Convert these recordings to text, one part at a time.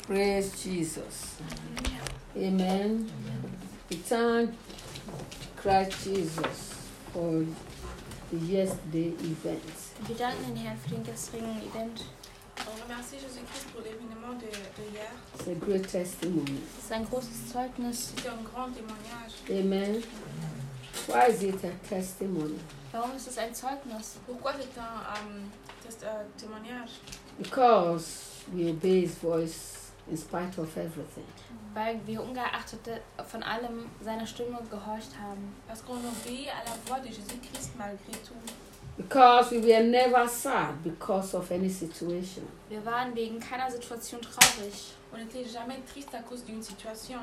Praise Jesus. Amen. We thank Christ Jesus for the yesterday events. Wir danken den Herrn für den gestrigen Event. On remercie Jésus-Christ pour l'événement de hier. It's a great testimony. Es ist ein großes Zeugnis. C'était un grand témoignage. Amen. Why is it a testimony? Warum ist es ein Zeugnis? Pourquoi c'est un témoignage? Because we obey His voice in spite of everything. Weil wir ungeachtet von allem seiner Stimme gehorcht haben. Parce qu'on obéit à la voix de Jésus-Christ malgré tout. Because we were never sad because of any situation. Wir waren wegen keiner Situation traurig. On n'était jamais triste à cause d'une situation.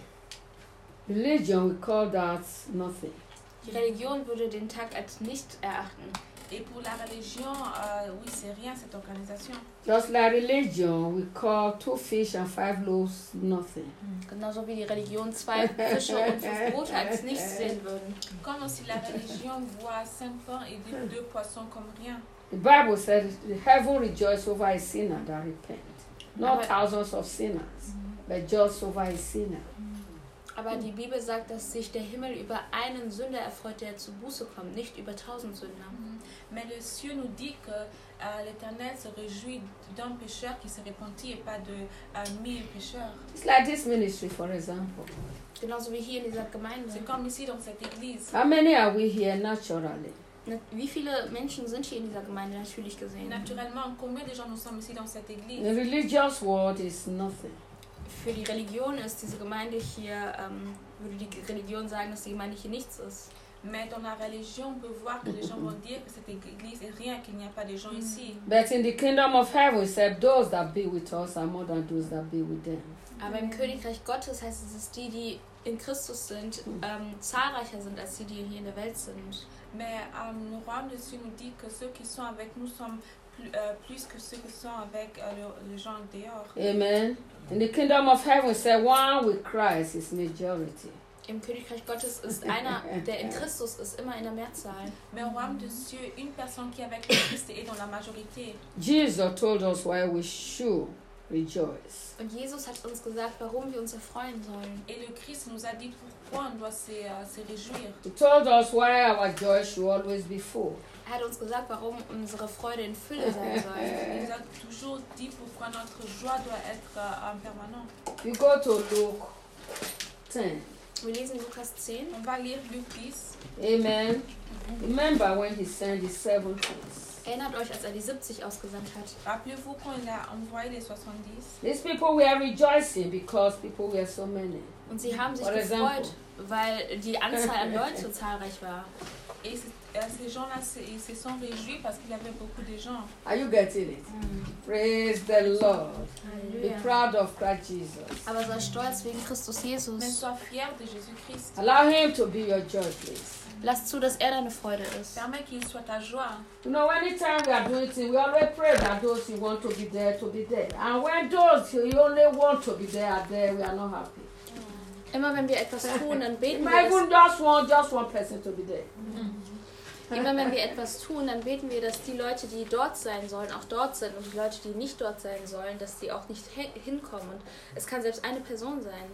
Religion, we call that nothing. Die Religion würde den Tag als nicht erachten. Et pour la religion, oui, c'est rien cette organisation. Just like religion, we call 2 fish and 5 loaves nothing. Genauso wie die Religion 2 Fische und 5 Brote als nichts sehen würden. Comme aussi la religion voit 5 pains et 2 poissons comme rien. The Bible said heaven rejoices over a sinner that repents. Not thousands of sinners, but just over a sinner. Aber die Bibel sagt, dass sich der Himmel über einen Sünder erfreut, der zur Buße kommt, nicht über 1000 Sünder. Mais le ciel nous dit que l'Éternel se réjouit d'un pécheur qui se repentit et pas de 1000 pécheurs. It's like this ministry, for example. Genauso wie hier in dieser Gemeinde. C'est comme ici dans cette église. How many are we here naturally? Wie viele Menschen sind hier in dieser Gemeinde natürlich gesehen? Naturellement, combien de gens nous sommes ici dans cette église? The religious world is nothing. Für die Religion ist diese Gemeinde hier, würde die Religion sagen, dass die Gemeinde hier nichts ist. Mais dans la religion, on peut voir que les gens vont dire que cette église est rien, qu'il n'y a pas de gens ici. But in the kingdom of heaven, it said those that be with us are more than those that be with them. Aber im Königreich Gottes heißt es, dass die in Christus sind, zahlreicher sind als die hier in der Welt sind. Mais le royaume de Dieu nous dit que ceux qui sont avec nous sont plus que ceux qui sont avec les gens dehors. Amen. In the kingdom of heaven, it said one with Christ is majority. Im Königreich Gottes ist einer, der in Christus ist, immer in der Mehrzahl. Mais au royaume de Dieu, une personne qui est avec le Christ est dans la majorité. Jesus told us why we should rejoice. Und Jesus hat uns gesagt, warum wir uns erfreuen sollen. Et le Christ nous a dit pourquoi on doit se réjouir. He told us why our joy should always be full. Er hat uns gesagt, warum unsere Freude in Fülle sein soll. Il nous a toujours dit pourquoi notre joie doit être permanente. We go to Luke 10. Wir lesen Lukas 10. On va lire Luc 10. Amen. Remember when he sent the 70. Erinnert euch, als er die 70 ausgesandt hat. Rappelez-vous quand il a envoyé les 70. These people were rejoicing because people were so many. Und sie haben sich For gefreut, example. weil die Anzahl an Leuten so zahlreich war. Et ces gens-là, ils se sont réjouis parce qu'il y avait beaucoup de gens. Are you getting it? Praise the Lord. Be Halleluja. proud of Christ Jesus. Aber sei stolz wegen Christus Mais Jesus. sois fier de Jésus-Christ. Allow him to be your joy, please. Lass zu, dass er deine Freude ist. Permets qu'il soit ta joie. You know, anytime we are doing things, we always pray that those who want to be there, to be there. And when those who only want to be there are there, we are not happy. Immer wenn wir etwas tun, dann You beten might wir, even just one person to be there. immer wenn wir etwas tun, dann beten wir, dass die Leute, die dort sein sollen, auch dort sind. Und die Leute, die nicht dort sein sollen, dass die auch nicht hinkommen. Und es kann selbst eine Person sein.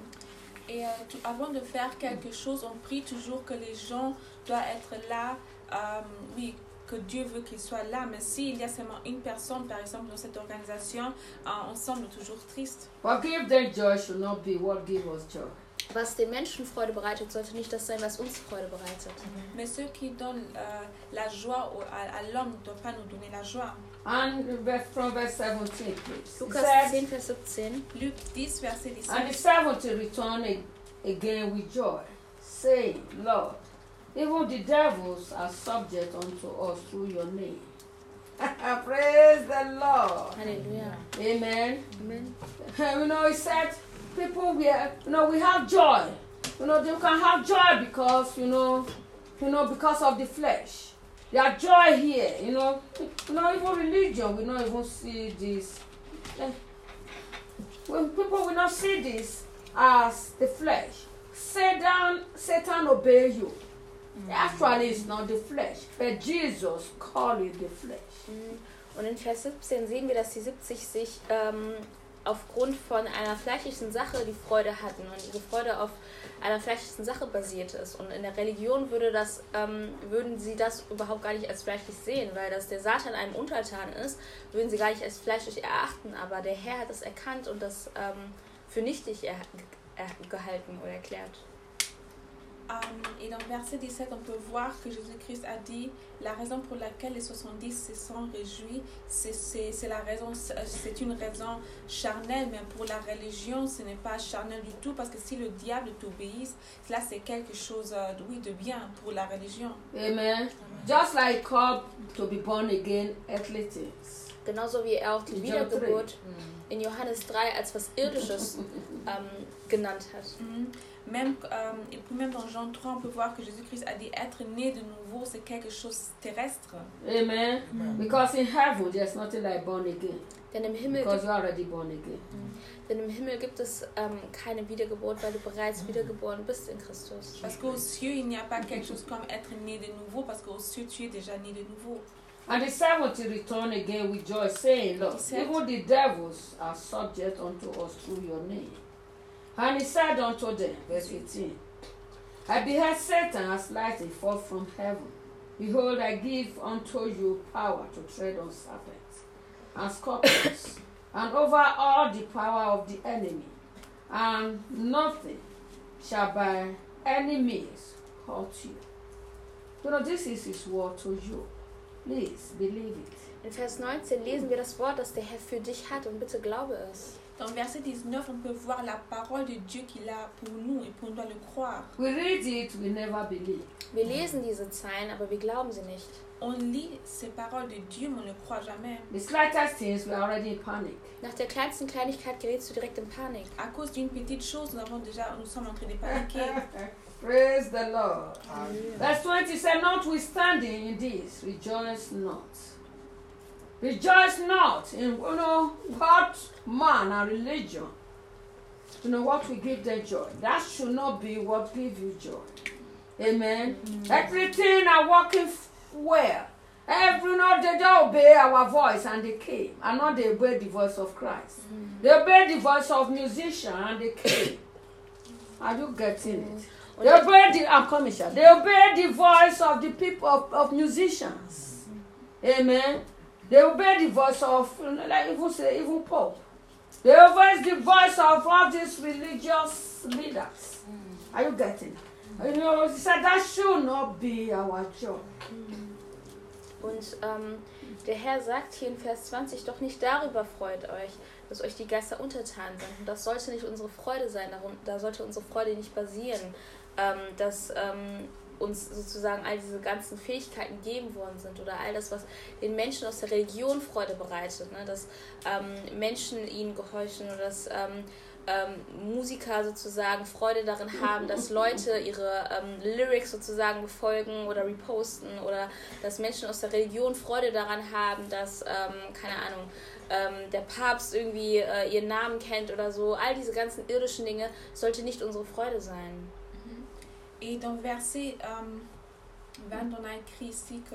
Et avant de faire quelque chose, on prie toujours que les gens doivent être là. Oui, que Dieu veut qu'ils soient là. Mais s'il y a seulement une personne, par exemple, dans cette organisation, on semble toujours triste. What give them joy should not be what give us joy. Was den Menschen Freude bereitet, sollte nicht das sein, was uns Freude bereitet. Mais ceux qui donnent la joie à l'homme ne doivent pas nous donner la joie. And from verse 17, please. It Lukas says, 10, Vers 17. Luc 10, verset and the 17. 70 returned again with joy, saying, Lord, even the devils are subject unto us through your name. Praise the Lord. Halleluja. Amen. Amen. You know, he said, people, we have joy. You know, they can have joy because, because of the flesh. Their joy here, even religion, we don't even see this. When people will not see this as the flesh, Satan obey you. Actually, it's not the flesh, but Jesus called it the flesh. Und in Vers 17 sehen wir, dass die 70 sich aufgrund von einer fleischlichen Sache die Freude hatten und ihre Freude auf einer fleischlichen Sache basiert ist. Und in der Religion würden sie das überhaupt gar nicht als fleischlich sehen, weil das der Satan einem untertan ist, würden sie gar nicht als fleischlich erachten. Aber der Herr hat es erkannt und das für nichtig gehalten oder erklärt. Et dans verset 17, on peut voir que Jésus-Christ a dit la raison pour laquelle les 70 se sont réjouis, c'est la raison, c'est une raison charnelle, mais pour la religion, ce n'est pas charnel du tout, parce que si le diable t'obéisse, là c'est quelque chose de bien pour la religion. Amen. Just like called to be born again, earthly things. Genauso wie er auch die Wiedergeburt in Johannes 3 als was Irdisches genannt hat. Même dans Jean 3, on peut voir que Jésus-Christ a dit être né de nouveau, c'est quelque chose terrestre. Amen. Because in heaven, there's nothing like born again. Denn im Himmel Because you're already born again. Denn im Himmel gibt es keine Wiedergeburt, weil du bereits wiedergeboren bist in Christus. Parce qu'aux cieux, il n'y a pas quelque chose comme être né de nouveau, parce qu'aux cieux, tu es déjà né de nouveau. And the 70 return again with joy, saying, Lord, even the devils are subject unto us through your name. And he said unto them, verse 18, I beheld Satan as lightning fall from heaven. Behold, I give unto you power to tread on serpents and scorpions, and over all the power of the enemy, and nothing shall by any means hurt you. You know, this is his word to you. Please believe it. In Vers 19 lesen wir das Wort, das der Herr für dich hat, und bitte glaube es. Dans verset 19, on peut voir la parole de Dieu qu'il a pour nous et on doit le croire. We read it, we never believe. Wir lesen diese Zeilen, aber wir glauben sie nicht. On lit ces paroles de Dieu, mais on ne croit jamais. The slightest things, we are already in panic. Nach der kleinsten Kleinigkeit gerätst du direkt in Panik. À cause d'une petite chose, nous sommes en train de paniquer. Praise the Lord. Hallelujah. Verse 20 said, notwithstanding in this, rejoice not. Rejoice not in, what man and religion, what will give them joy. That should not be what gives you joy. Amen. Everything are working well. They don't obey our voice and they came. And not they obey the voice of Christ. They obey the voice of musician and they came. Are you getting it? They obey I'm coming, Sha. They obey the voice of the people of musicians. Amen. They obey the voice of, even Pope. They obey the voice of all these religious leaders. Are you getting it? He said that should not be our job. Und der Herr sagt hier in Vers 20, doch nicht darüber freut euch, dass euch die Geister untertan sind. Und das sollte nicht unsere Freude sein, da sollte unsere Freude nicht basieren, dass uns sozusagen all diese ganzen Fähigkeiten gegeben worden sind oder all das, was den Menschen aus der Religion Freude bereitet, ne? Dass Menschen ihnen gehorchen oder dass Musiker sozusagen Freude darin haben, dass Leute ihre Lyrics sozusagen befolgen oder reposten oder dass Menschen aus der Religion Freude daran haben, dass, keine Ahnung, der Papst irgendwie ihren Namen kennt oder so. All diese ganzen irdischen Dinge sollte nicht unsere Freude sein. Et dans verset 20, on a écrit ici que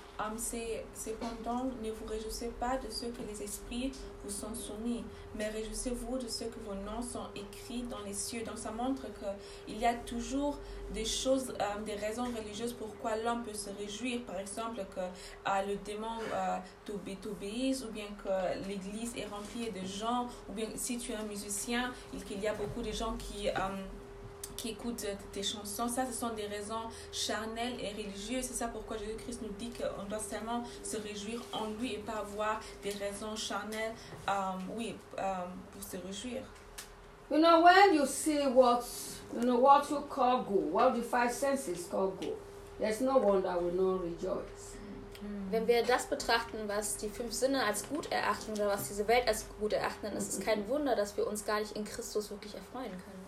cependant, ne vous réjouissez pas de ce que les esprits vous sont soumis, mais réjouissez-vous de ce que vos noms sont écrits dans les cieux. Donc ça montre qu'il y a toujours des choses, des raisons religieuses pourquoi l'homme peut se réjouir. Par exemple, que le démon t'obéisse, ou bien que l'église est remplie de gens, ou bien si tu es un musicien, qu'il y a beaucoup de gens qui écoutent tes chansons. Ça, ce sont des raisons charnelles et religieuses. C'est ça pourquoi Jésus-Christ nous dit qu'on doit seulement se réjouir en lui et pas avoir des raisons charnelles, pour se réjouir. When you see what you call good, what the five senses call good, there's no one that will not rejoice. Wenn wir das betrachten, was die 5 Sinne als gut erachten oder was diese Welt als gut erachten, dann ist es kein Wunder, dass wir uns gar nicht in Christus wirklich erfreuen können.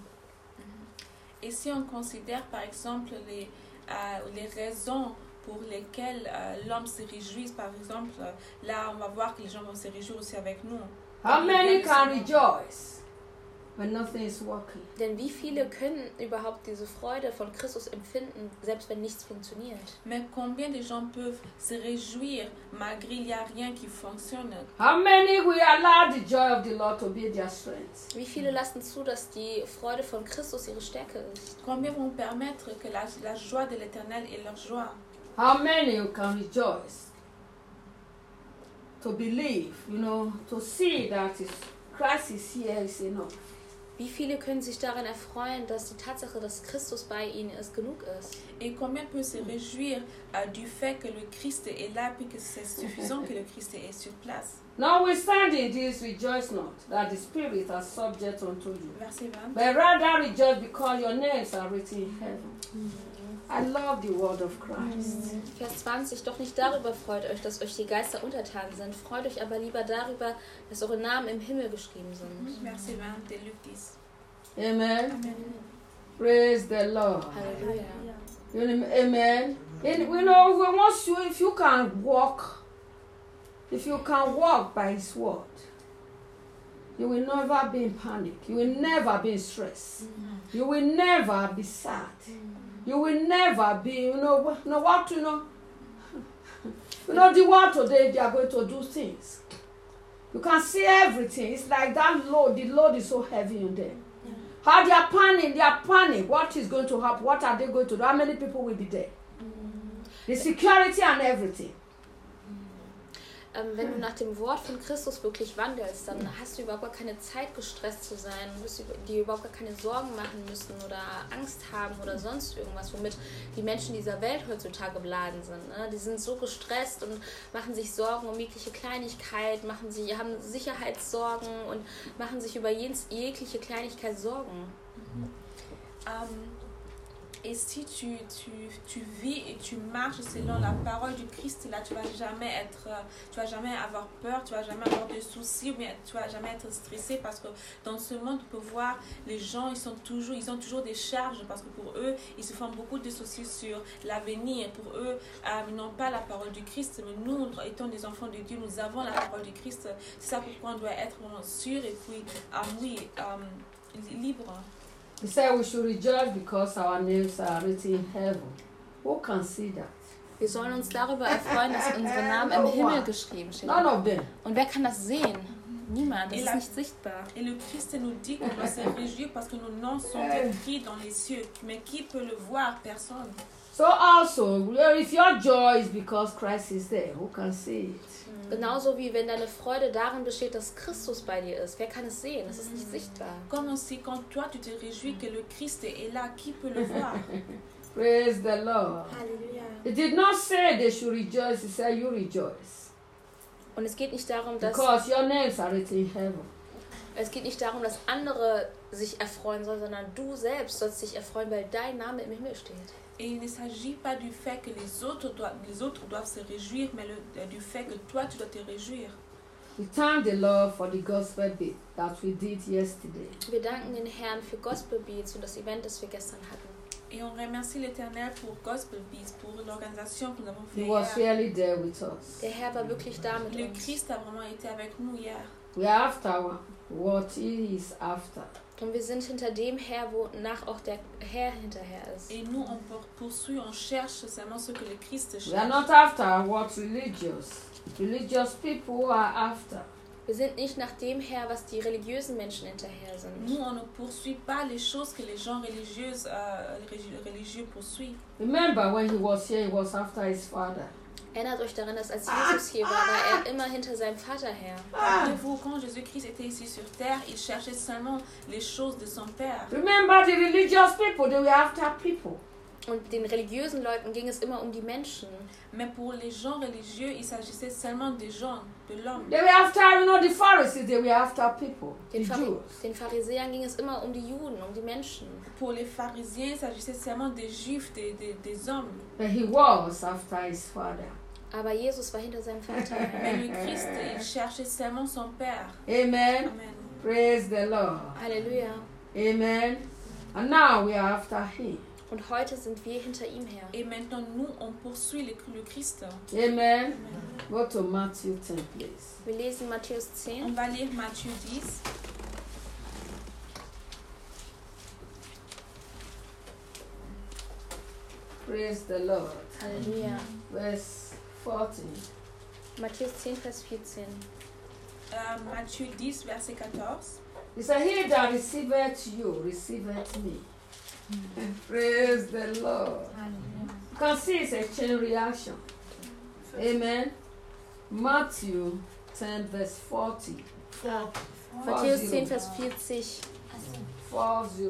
Et si on considère par exemple les raisons pour lesquelles l'homme se réjouit, par exemple, là on va voir que les gens vont se réjouir aussi avec nous. How many can rejoice when nothing is working? Denn wie viele können überhaupt diese Freude von Christus empfinden, selbst wenn nichts funktioniert? Mais combien de gens peuvent se réjouir malgré il n'y a rien qui fonctionne? How many will allow the joy of the Lord to be their strength? Wie viele lassen zu, dass die Freude von Christus ihre Stärke ist? Combien vont permettre que la joie de l'Éternel est leur joie? How many can rejoice? To believe, to see that Christ is here is enough. Wie viele können sich daran erfreuen, dass die Tatsache, dass Christus bei ihnen ist, genug ist? Et combien peut se réjouir du fait que le Christ est là puis que c'est suffisant que le Christ est sur place? Notwithstanding this, rejoice not that the Spirit is subject unto you, Verset 20. but rather rejoice because your names are written in heaven. I love the word of Christ. Vers 20, doch nicht darüber freut euch, dass euch die Geister untertan sind. Freut euch aber lieber darüber, dass eure Namen im Himmel geschrieben sind. Verset 20 de Luc 10. Amen. Amen. Praise the Lord. Halleluja. Amen. And if you can walk by His word, you will never be in panic. You will never be in stress. You will never be sad. You will never be, the world today, they are going to do things. You can see everything. It's like that load, the load is so heavy on them. How they are panic. What is going to happen? What are they going to do? How many people will be there? The security and everything. Wenn du nach dem Wort von Christus wirklich wandelst, dann hast du überhaupt gar keine Zeit, gestresst zu sein. Du wirst dir überhaupt gar keine Sorgen machen müssen oder Angst haben oder sonst irgendwas, womit die Menschen dieser Welt heutzutage beladen sind. Ne? Die sind so gestresst und machen sich Sorgen um jegliche Kleinigkeit, haben Sicherheitssorgen und machen sich über jegliche Kleinigkeit Sorgen. Et si tu vis et tu marches selon la parole du Christ, là, tu vas jamais avoir peur, tu vas jamais avoir de soucis, ou bien tu vas jamais être stressé, parce que dans ce monde, tu peux voir les gens, ils ont toujours des charges, parce que pour eux, ils se font beaucoup de soucis sur l'avenir. Pour eux, ils n'ont pas la parole du Christ, mais nous, étant des enfants de Dieu, nous avons la parole du Christ. C'est ça pourquoi on doit être vraiment sûr et puis, libre. He said we should rejoice because our names are written in heaven. Who can see that? Wir sollen uns darüber erfreuen, dass unsere Namen im Himmel geschrieben stehen. None of them. Und wer kann das sehen? Niemand, das ist nicht sichtbar. Et le Christ nous dit qu'on doit se réjouir parce que nos noms sont écrits dans les cieux. Mais qui peut le voir? Personne. So also, if your joy is because Christ is there, who can see it? Genauso wie wenn deine Freude darin besteht, dass Christus bei dir ist. Wer kann es sehen? Das ist nicht sichtbar. Comme aussi quand toi tu te réjouis que le Christ est là, qui peut le voir? Praise the Lord. Alléluia. He did not say they should rejoice, he said you rejoice. Und es geht nicht darum, dass Because your names are written in heaven. Es geht nicht darum, dass andere sich erfreuen sollen, sondern du selbst sollst dich erfreuen, weil dein Name im Himmel steht. Et il ne s'agit pas du fait que les autres doivent se réjouir, mais du fait que toi, tu dois te réjouir. We thank the Lord for the gospel bit that we did yesterday. Wir danken den Herrn für Gospel Beats und das Event, das wir gestern hatten. Et on remercie l'Éternel pour Gospel Beats, pour l'organisation que nous avons fait He was hier. really there with us. Der Herr war wirklich da mit Le uns. Christ a vraiment été avec nous hier. We are after what he is after. Und wir sind hinter dem her, wonach auch der Herr hinterher ist. Et nous, on poursuit, on cherche seulement ce que le Christ cherche. We are not after what religious people are after. Wir sind nicht nach dem her, was die religiösen Menschen hinterher sind. Nous, on ne poursuit pas les choses que les gens religieux poursuivent. Remember when he was here, he was after his father. Erinnert euch daran, dass als Jesus hier war er immer hinter seinem Vater her. Rappelez-vous, quand Jésus-Christ était ici sur terre, il cherchait seulement les choses de son Père. Remember the religious people, they were after people. Und den religiösen Leuten ging es immer um die Menschen. Mais pour les gens religieux, il s'agissait seulement des gens, de l'homme. They were after, the Pharisees, they were after people, the Jews. Den Pharisäern ging es immer um die Juden, um die Menschen. Pour les pharisiens, il s'agissait seulement des juifs, des hommes. But he was after his father. Aber Jesus war hinter seinem Vater. Mais le Christ, il cherchait seulement son Père. Amen. Amen. Praise the Lord. Halleluja. Amen. And now we are after him. Und heute sind wir hinter ihm her. Et maintenant, nous, on poursuit le Christ. Amen. Go to Matthew 10, please. Wir lesen Matthäus On 10. va lire Matthieu 10. Praise the Lord. Halleluja. Verse 14. Matthäus 10, Vers 14. Matthieu 10, verset 14. He said, he that receiveth you, receiveth me. Praise the Lord. You can see it's a chain reaction. Amen. Matthew 10, verse 40. Matthäus 10, Vers 40. 40.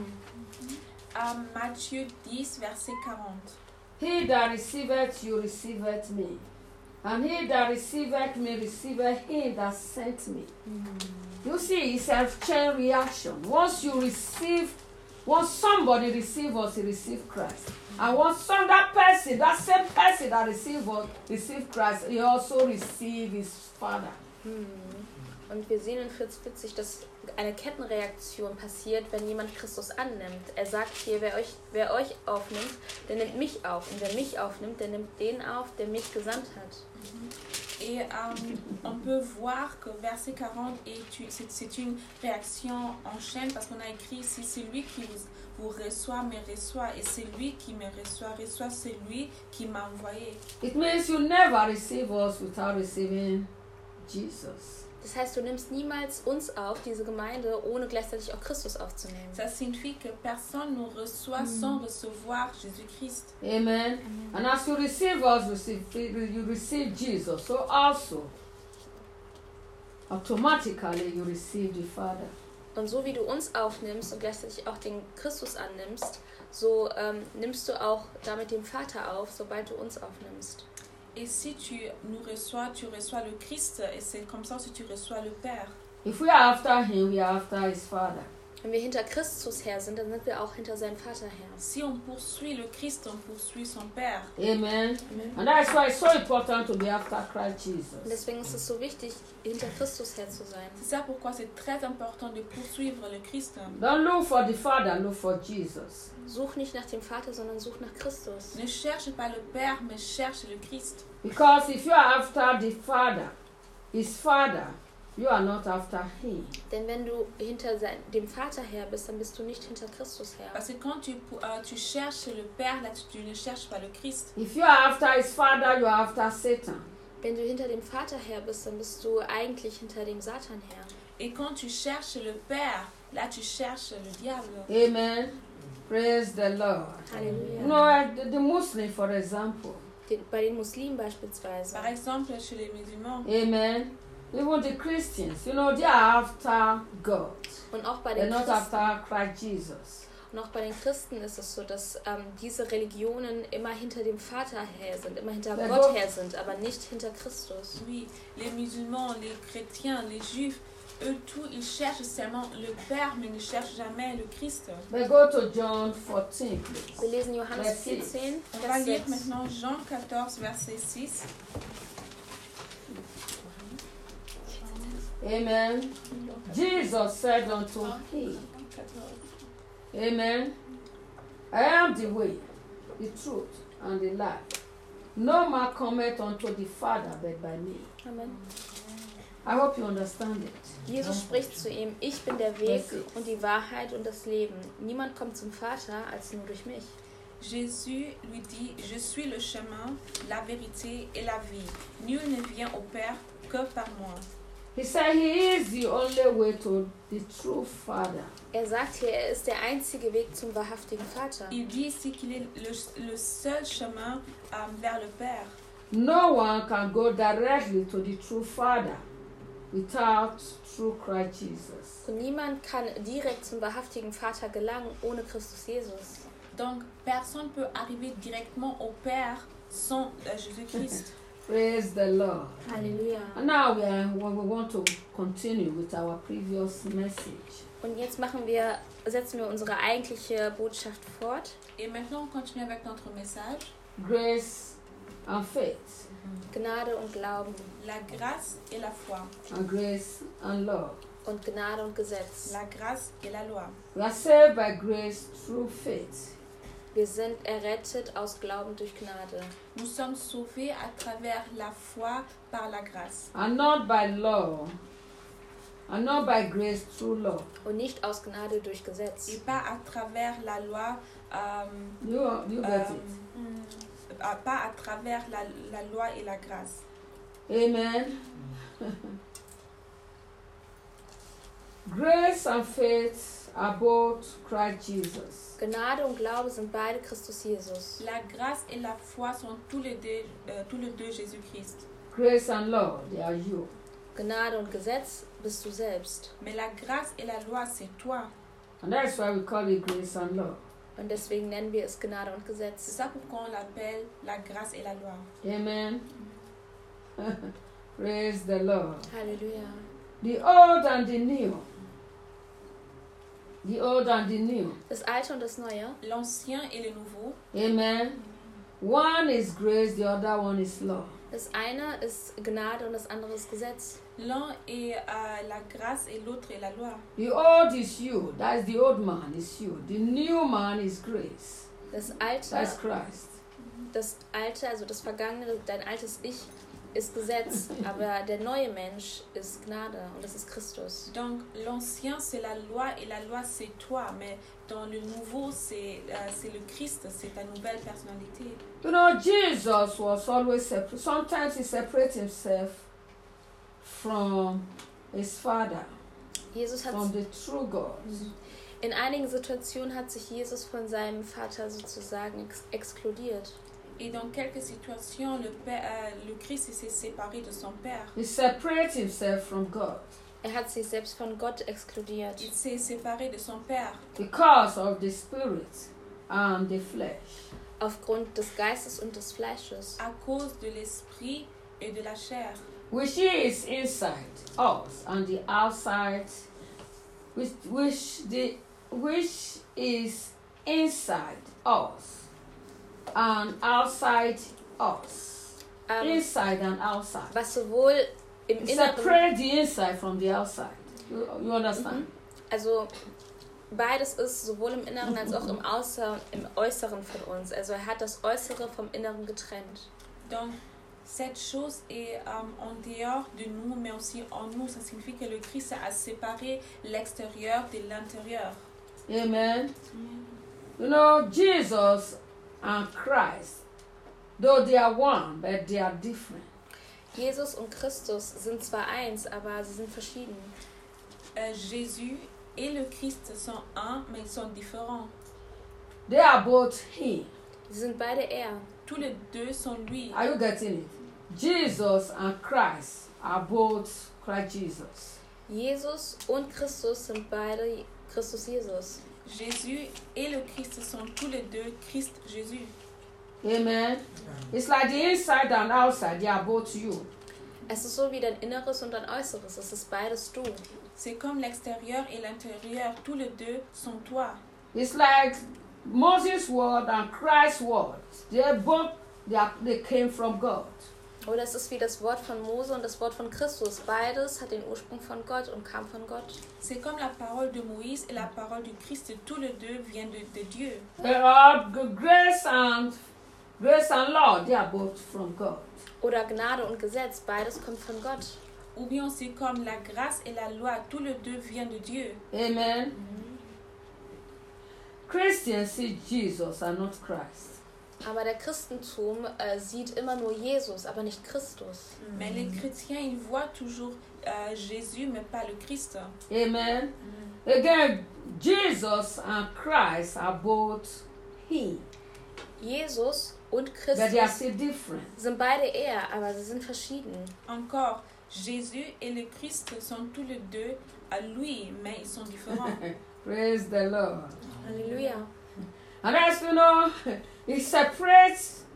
Matthieu 10, verset 40. He that receiveth you, receiveth me. And he that receiveth me, receiveth him that sent me. You see, it's a chain reaction. Once somebody receives us, he receives Christ. And once that same person that receives us, receives Christ, he also receives his Father. Und wir sehen in Vers 40, dass eine Kettenreaktion passiert, wenn jemand Christus annimmt. Er sagt hier, wer euch aufnimmt, der nimmt mich auf. Und wer mich aufnimmt, der nimmt den auf, der mich gesandt hat. Et on peut voir que verset 40, c'est une réaction en chaîne parce qu'on a écrit ici, c'est lui qui vous reçoit, me reçoit, et c'est lui qui me reçoit celui qui m'a envoyé. It means you never receive us without receiving Jesus. Das heißt, du nimmst niemals uns auf, diese Gemeinde, ohne gleichzeitig auch Christus aufzunehmen. Ça signifie que personne nous reçoit sans recevoir Jésus-Christ. Amen. And as you receive us, you receive Jesus. So also, automatically you receive the Father. Und so wie du uns aufnimmst und gleichzeitig auch den Christus annimmst, so nimmst du auch damit den Vater auf, sobald du uns aufnimmst. Et si tu nous reçois, tu reçois le Christ, et c'est comme ça si tu reçois le Père. If we are after him, we are after his Father. Wenn wir hinter Christus her sind, dann sind wir auch hinter seinem Vater her. Si on poursuit le Christ, on poursuit son Père. Amen. And that's why it's so important to be after Christ Und Jesus. deswegen ist es so wichtig, hinter Christus her zu sein. C'est ça pourquoi c'est très important de poursuivre le Christ. Don't look for the Father, look for Jesus. Such nicht nach dem Vater, sondern such nach Christus. Ne cherche pas le Père, mais cherche le Christ. Because if you are after the Father, his Father, you are not after him. Denn wenn du hinter dem Vater her bist, dann bist du nicht hinter Christus her. Parce que quand tu cherches le Père, là tu ne cherches pas le Christ. If you are after his Father, you are after Satan. Wenn du hinter dem Vater her bist, dann bist du eigentlich hinter dem Satan her. Et quand tu cherches le Père, là tu cherches le diable. Amen. Praise the Lord. Halleluja. You know, the Muslim, for example. Bei den Muslimen beispielsweise. Par exemple, chez les musulmans. Amen. Even the Christians, you know, they are after God. Und auch bei They're den not Christen, after Christ Jesus. und auch bei den Christen ist es so, dass diese Religionen immer hinter dem Vater her sind, immer hinter Der Gott Gott- her sind, aber nicht hinter Christus. Oui, les musulmans, les chrétiens, les juifs, eux tous, ils cherchent seulement le Père, mais ils ne cherchent jamais le Christ. But go to John 14, please. Wir lesen Johannes Vers 6. 14, On va Vers lire 6. maintenant Jean 14, verset 6. Amen. Jesus said unto him, Amen. I am the way, the truth, and the life. No man cometh unto the Father but by me. Amen. I hope you understand it. Jesus spricht zu ihm, ich bin der Weg und die Wahrheit und das Leben. Niemand kommt zum Vater als nur durch mich. Jésus lui dit, je suis le chemin, la vérité et la vie. Nul ne vient au Père que par moi. He said he is the only way to the true Father. Er sagt hier, er ist der einzige Weg zum wahrhaftigen Vater. Il dit ici qu'il est le seul chemin vers le Père. No one can go directly to the true Father without true Christ Jesus. Und niemand kann direkt zum wahrhaftigen Vater gelangen ohne Christus Jesus. Donc, personne ne peut arriver directement au Père sans Jésus-Christ. Praise the Lord. Halleluja. And now we want to continue with our previous message. Und jetzt setzen wir unsere eigentliche Botschaft fort. Et maintenant, on continue avec notre message. Grace and faith. Gnade und Glauben. La grâce et la foi. And grace and love. Und Gnade und Gesetz. La grâce et la loi. We are saved by grace through faith. Wir sind errettet aus Glauben durch Gnade. Nous sommes sauvés à travers la foi par la grâce. And not by law and not by grace through law. und nicht aus Gnade durch Gesetz. Et pas à travers la loi, You get it? pas à travers la loi et la grâce. Amen. Grace and faith are both Christ Jesus. Gnade und Glaube sind beide Christus Jesus. La grâce et la foi sont tous les deux Jésus-Christ. Grace and law, they are you. Gnade und Gesetz bist du selbst. Mais la grâce et la loi, c'est toi. And that's why we call it grace and law. Und deswegen nennen wir es Gnade und C'est Gesetz. ça pourquoi on l'appelle la grâce et la loi. Amen. Praise the Lord. Halleluja. The old and the new. The old and the new. Das Alte und das Neue. L'ancien et le nouveau. Amen. One is grace, the other one is law. Das eine ist Gnade und das andere ist Gesetz. L'un est la grâce et l'autre est la loi. The old is you. That is the old man is you. The new man is grace. Das Alte, That's Christ. also das Vergangene, dein altes Ich ist Gesetz, aber der neue Mensch ist Gnade und das ist Christus. Donc l'ancien c'est la loi et la loi c'est toi, mais dans le nouveau c'est le Christ, c'est ta nouvelle personnalité. You know, Jesus was always separate. Sometimes he separates himself from his Father, Jesus hat from the true God. in einigen Situationen hat sich Jesus von seinem Vater sozusagen exkludiert. Et dans quelques situations, le Christ s'est séparé de son Père. He separates himself from God Hat sich selbst von Gott exkludiert. Il s'est séparé de son Père because of the spirit and the flesh. Aufgrund des Geistes und des Fleisches. à cause de l'esprit et de la chair, Which is inside us and the outside, which is inside us and outside us. Inside and outside. Was sowohl im Inneren, Separate the inside from the outside. You understand? also beides ist sowohl im Inneren als auch im Äußeren von uns. Also hat das Äußere vom Inneren getrennt. donc cette chose est en dehors de nous, mais aussi en nous. Ça signifie que le Christ a séparé l'extérieur de l'intérieur. Amen. You know, Jesus and Christ, though they are one, but they are different. Jesus und Christus sind zwar eins, aber sie sind verschieden. Jésus et le Christ sont un, mais ils sont différents. They are both Him. Sie sind beide er. Tous les deux sont lui. Are you getting it? Jesus and Christ are both Christ Jesus. Jesus und Christus sind beide Christus Jesus. Jésus et le Christ sont tous les deux Christ Jésus. Amen. It's like the inside and outside, they are both you. Es ist so wie dein Inneres und dein Äußeres. Es ist beides du. C'est comme l'extérieur et l'intérieur, tous les deux sont toi. It's like Moses' word and Christ's word. They came from God. Oder es ist wie das Wort von Mose und das Wort von Christus. Beides hat den Ursprung von Gott und kam von Gott. C'est comme la parole de Moïse et la parole du Christ, tous les deux viennent de Dieu. Grace and law, they are both from God. Oder Gnade und Gesetz. Beides kommt von Gott. Ou bien c'est comme la grâce et la loi, tous les deux viennent de Dieu. Amen. Christians see Jesus and not Christ. Aber der Christentum sieht immer nur Jesus, aber nicht Christus. Mais les chrétiens, ils voient toujours Jésus, mais pas le Christ. Amen. Again, Jesus and Christ are both He. Jesus und But they are Christus still different. sind beide er, aber sie sind verschieden. Encore, Jésus et le Christ sont tous les deux à lui, mais ils sont différents. Praise the Lord. Halleluja. And as you know, he separates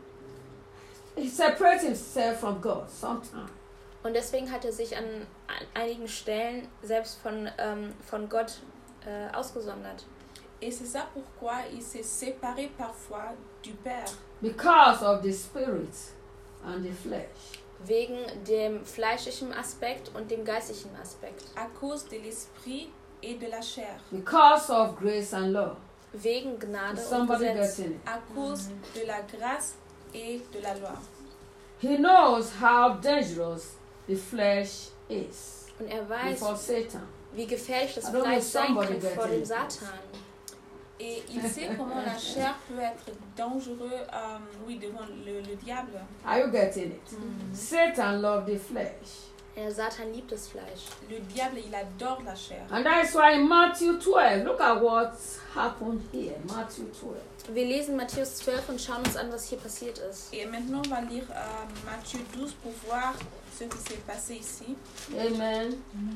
himself from God sometimes. Und deswegen hat er sich an einigen Stellen selbst von Gott ausgesondert. Et c'est ça pourquoi il s'est séparé parfois du Père. Because of the spirit and the flesh. Wegen dem fleischlichen Aspekt und dem geistlichen Aspekt. À cause de l'esprit et de la chair. Because of grace and law. Wegen Gnade Is und somebody Gesetz. getting it? À cause de la grâce et de la loi. He knows how dangerous the flesh is. Und er weiß, before Satan. wie gefährlich das I don't know Fleisch if sein somebody kann gets vor it. dem Satan. Et il sait comment la chair peut être dangereux devant le diable. Are you getting it? Satan loved the flesh. Der Satan liebt das Fleisch. Le diable, il adore la chair. And that is why in Matthew 12, look at what happened here. Matthew 12. Wir lesen Matthäus 12 und schauen uns an, was hier passiert ist. Et maintenant, on va lire Matthieu 12 pour voir ce qui s'est passé ici. Amen.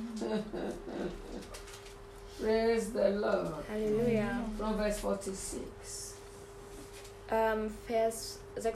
Praise the Lord. Halleluja. From verse 46. Vers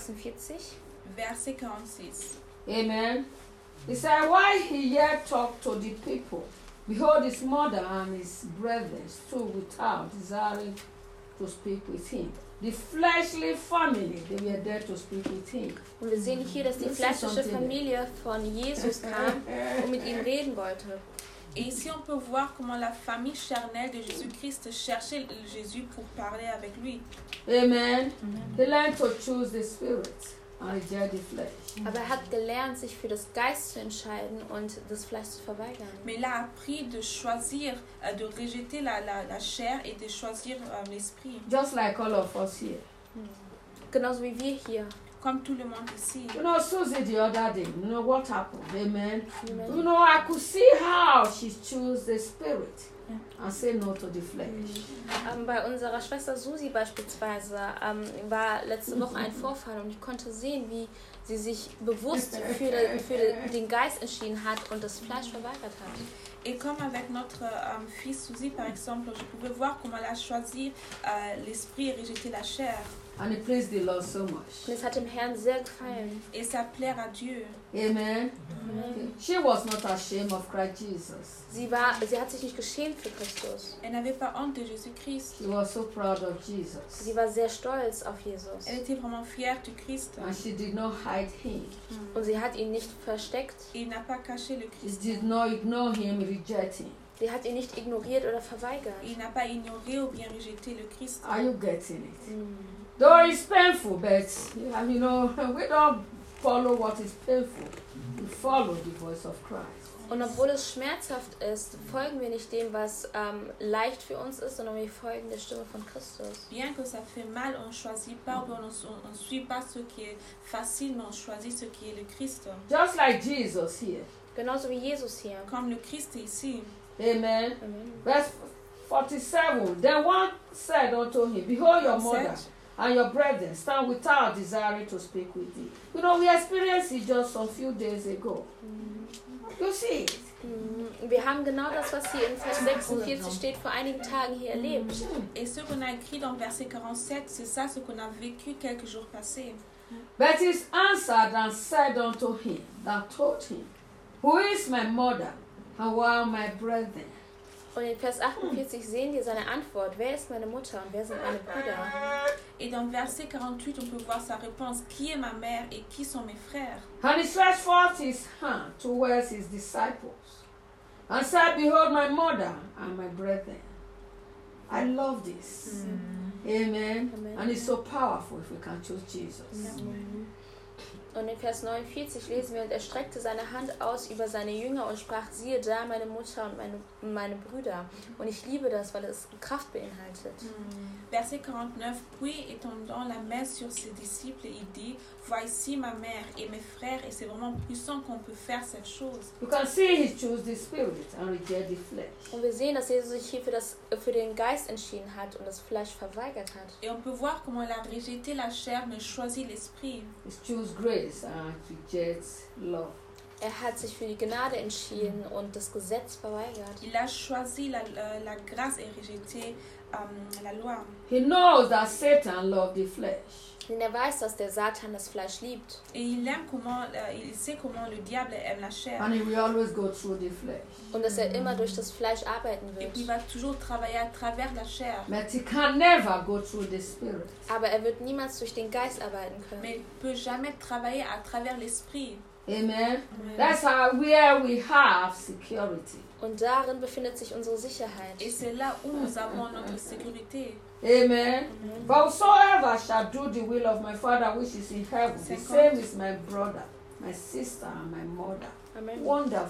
46. Verset 46. Amen. He said, while he yet talked to the people, behold, his mother and his brethren stood without, desiring to speak with him. The fleshly family, they were there to speak with him. Und wir sehen hier, dass die fleischliche Familie von Jesus kam und mit ihm reden wollte. Et ici, on peut voir comment la famille charnelle de Jésus-Christ cherchait Jésus pour parler avec lui. Amen. He learned to choose the spirit and reject the flesh. Aber er hat gelernt, sich für das Geist zu entscheiden und das Fleisch zu verweigern. Mais il a appris de choisir, de rejeter la chair et de choisir l'esprit. Just like all of us here. Genauso wie wir hier. Comme tout le monde ici. You know, Susie the other day, you know what happened? Amen. Amen. You know, I could see how she chose the spirit and say no to the flesh. Bei unserer Schwester Susi beispielsweise war letzte Woche ein Vorfall und ich konnte sehen, wie sie sich bewusst für den Geist entschieden hat und das Fleisch verweigert hat. Et comme avec notre fille Suzy, par exemple, je pouvais voir comment elle a choisi l'esprit et rejeté la chair. And it pleased the Lord so much. Und es hat dem Herrn sehr gefallen. Et ça plaire à Dieu. Amen. She was not ashamed of Christ Jesus. Sie hat sich nicht geschämt für Christus. Elle n'avait pas honte de Jésus-Christ. She was so proud of Jesus. Sie war sehr stolz auf Jesus. Elle était vraiment fière du Christ. And she did not hide him. Und sie hat ihn nicht versteckt. Il n'a pas caché le She Christ. did not ignore him, reject him. Sie hat ihn nicht ignoriert oder verweigert. Il n'a pas ignoré ou bien rejeté le Christ. Are you getting it? Though it's painful, but you know, we don't follow what is painful. We follow the voice of Christ. Und obwohl es schmerzhaft ist, folgen wir nicht dem, was leicht für uns ist, sondern wir folgen der Stimme von Christus. Bien que ça fait mal, on ne choisit pas, on ne suit pas ce qui est facile, mais on choisit ce qui est le Christ. Just like Jesus here. Genauso wie Jesus hier. Comme le Christ ici. Amen. Amen. Verse 47. Then one said unto him, behold your mother and your brethren stand without, desiring to speak with thee. You know, we experienced it just a few days ago. You see it? Wir haben genau das, was hier in Vers 46 steht, vor einigen Tagen hier erlebt. Et ce qu'on a écrit dans verset 47, c'est ça ce qu'on a vécu quelques jours passés. But he answered and said unto him, that told him, who is my mother and who are my brethren? Und in Vers 48 sehen wir seine Antwort. Wer ist meine Mutter und wer sind meine Brüder? Et dans verset 48, on peut voir sa réponse. Qui est ma mère et qui sont mes frères? And he stretched forth his hand towards his disciples and said, behold my mother and my brethren. I love this. Amen. Amen. And it's so powerful if we can choose Jesus. Und in Vers 49 lesen wir, und er streckte seine Hand aus über seine Jünger und sprach, siehe da, meine Mutter und meine Brüder. Und ich liebe das, weil es Kraft beinhaltet. Verset 49, puis étendant la main sur ses disciples, il dit, vois ici ma mère et mes frères, et c'est vraiment puissant qu'on peut faire cette chose. You can see he chose the spirit and reject the flesh. Und wir sehen, dass Jesus sich hier für den Geist entschieden hat und das Fleisch verweigert hat. Et on peut voir comment il a rejeté la chair, mais choisi l'esprit. He chose grace and rejects love. Er hat sich für die Gnade entschieden und das Gesetz verweigert. Il a choisi la grâce et rejeté la loi. He knows that Satan loves the flesh. Denn er weiß, dass der Satan das Fleisch liebt. Et il sait comment le diable aime la chair. And he will always go through the flesh. Und dass er immer durch das Fleisch arbeiten Et puis il wird. va toujours travailler à travers la chair. But he can never go through the spirit. Aber er wird niemals durch den Geist arbeiten können. Mais il ne peut jamais travailler à travers l'esprit. Amen. That's where we have security. Und darin befindet sich unsere Sicherheit. Et c'est là où nous avons notre sécurité. Amen. For whosoever shall do the will of my Father which is in heaven, the same is my brother, my sister, and my mother. Amen. Wonderful.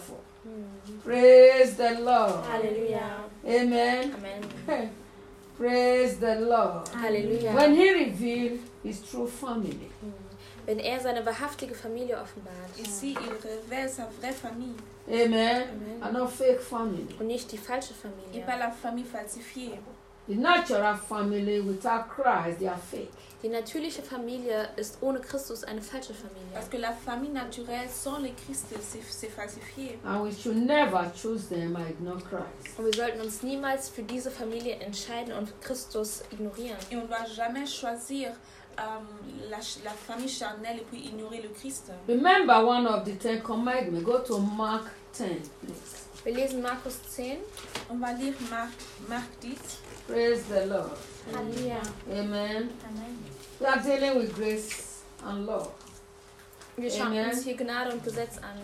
Praise the Lord. Halleluja. Amen. Amen. Praise the Lord. Halleluja. When he revealed his true family. Wenn er seine wahrhaftige Familie offenbart. Ici, il révèle sa vraie famille Amen. Amen. And not fake family. Und nicht die falsche et Familie. pas la famille falsifiée. The natural family without Christ, they are fake. Die natürliche Familie ist ohne Christus eine falsche Familie. Parce que la famille naturelle sans le Christ, c'est falsifié. And we should never choose them and ignore Christ. Und wir sollten uns niemals für diese Familie entscheiden und Christus ignorieren. Et on ne doit jamais choisir la famille charnelle et puis ignorer le Christ. Remember one of the 10 commandments. Go to Mark 10, please. Wir lesen Markus 10. On va lire Marc 10. Praise the Lord. Halleluja. Amen. Amen. We are dealing with grace and law. Wir schauen Amen. uns hier Gnade und Gesetz an.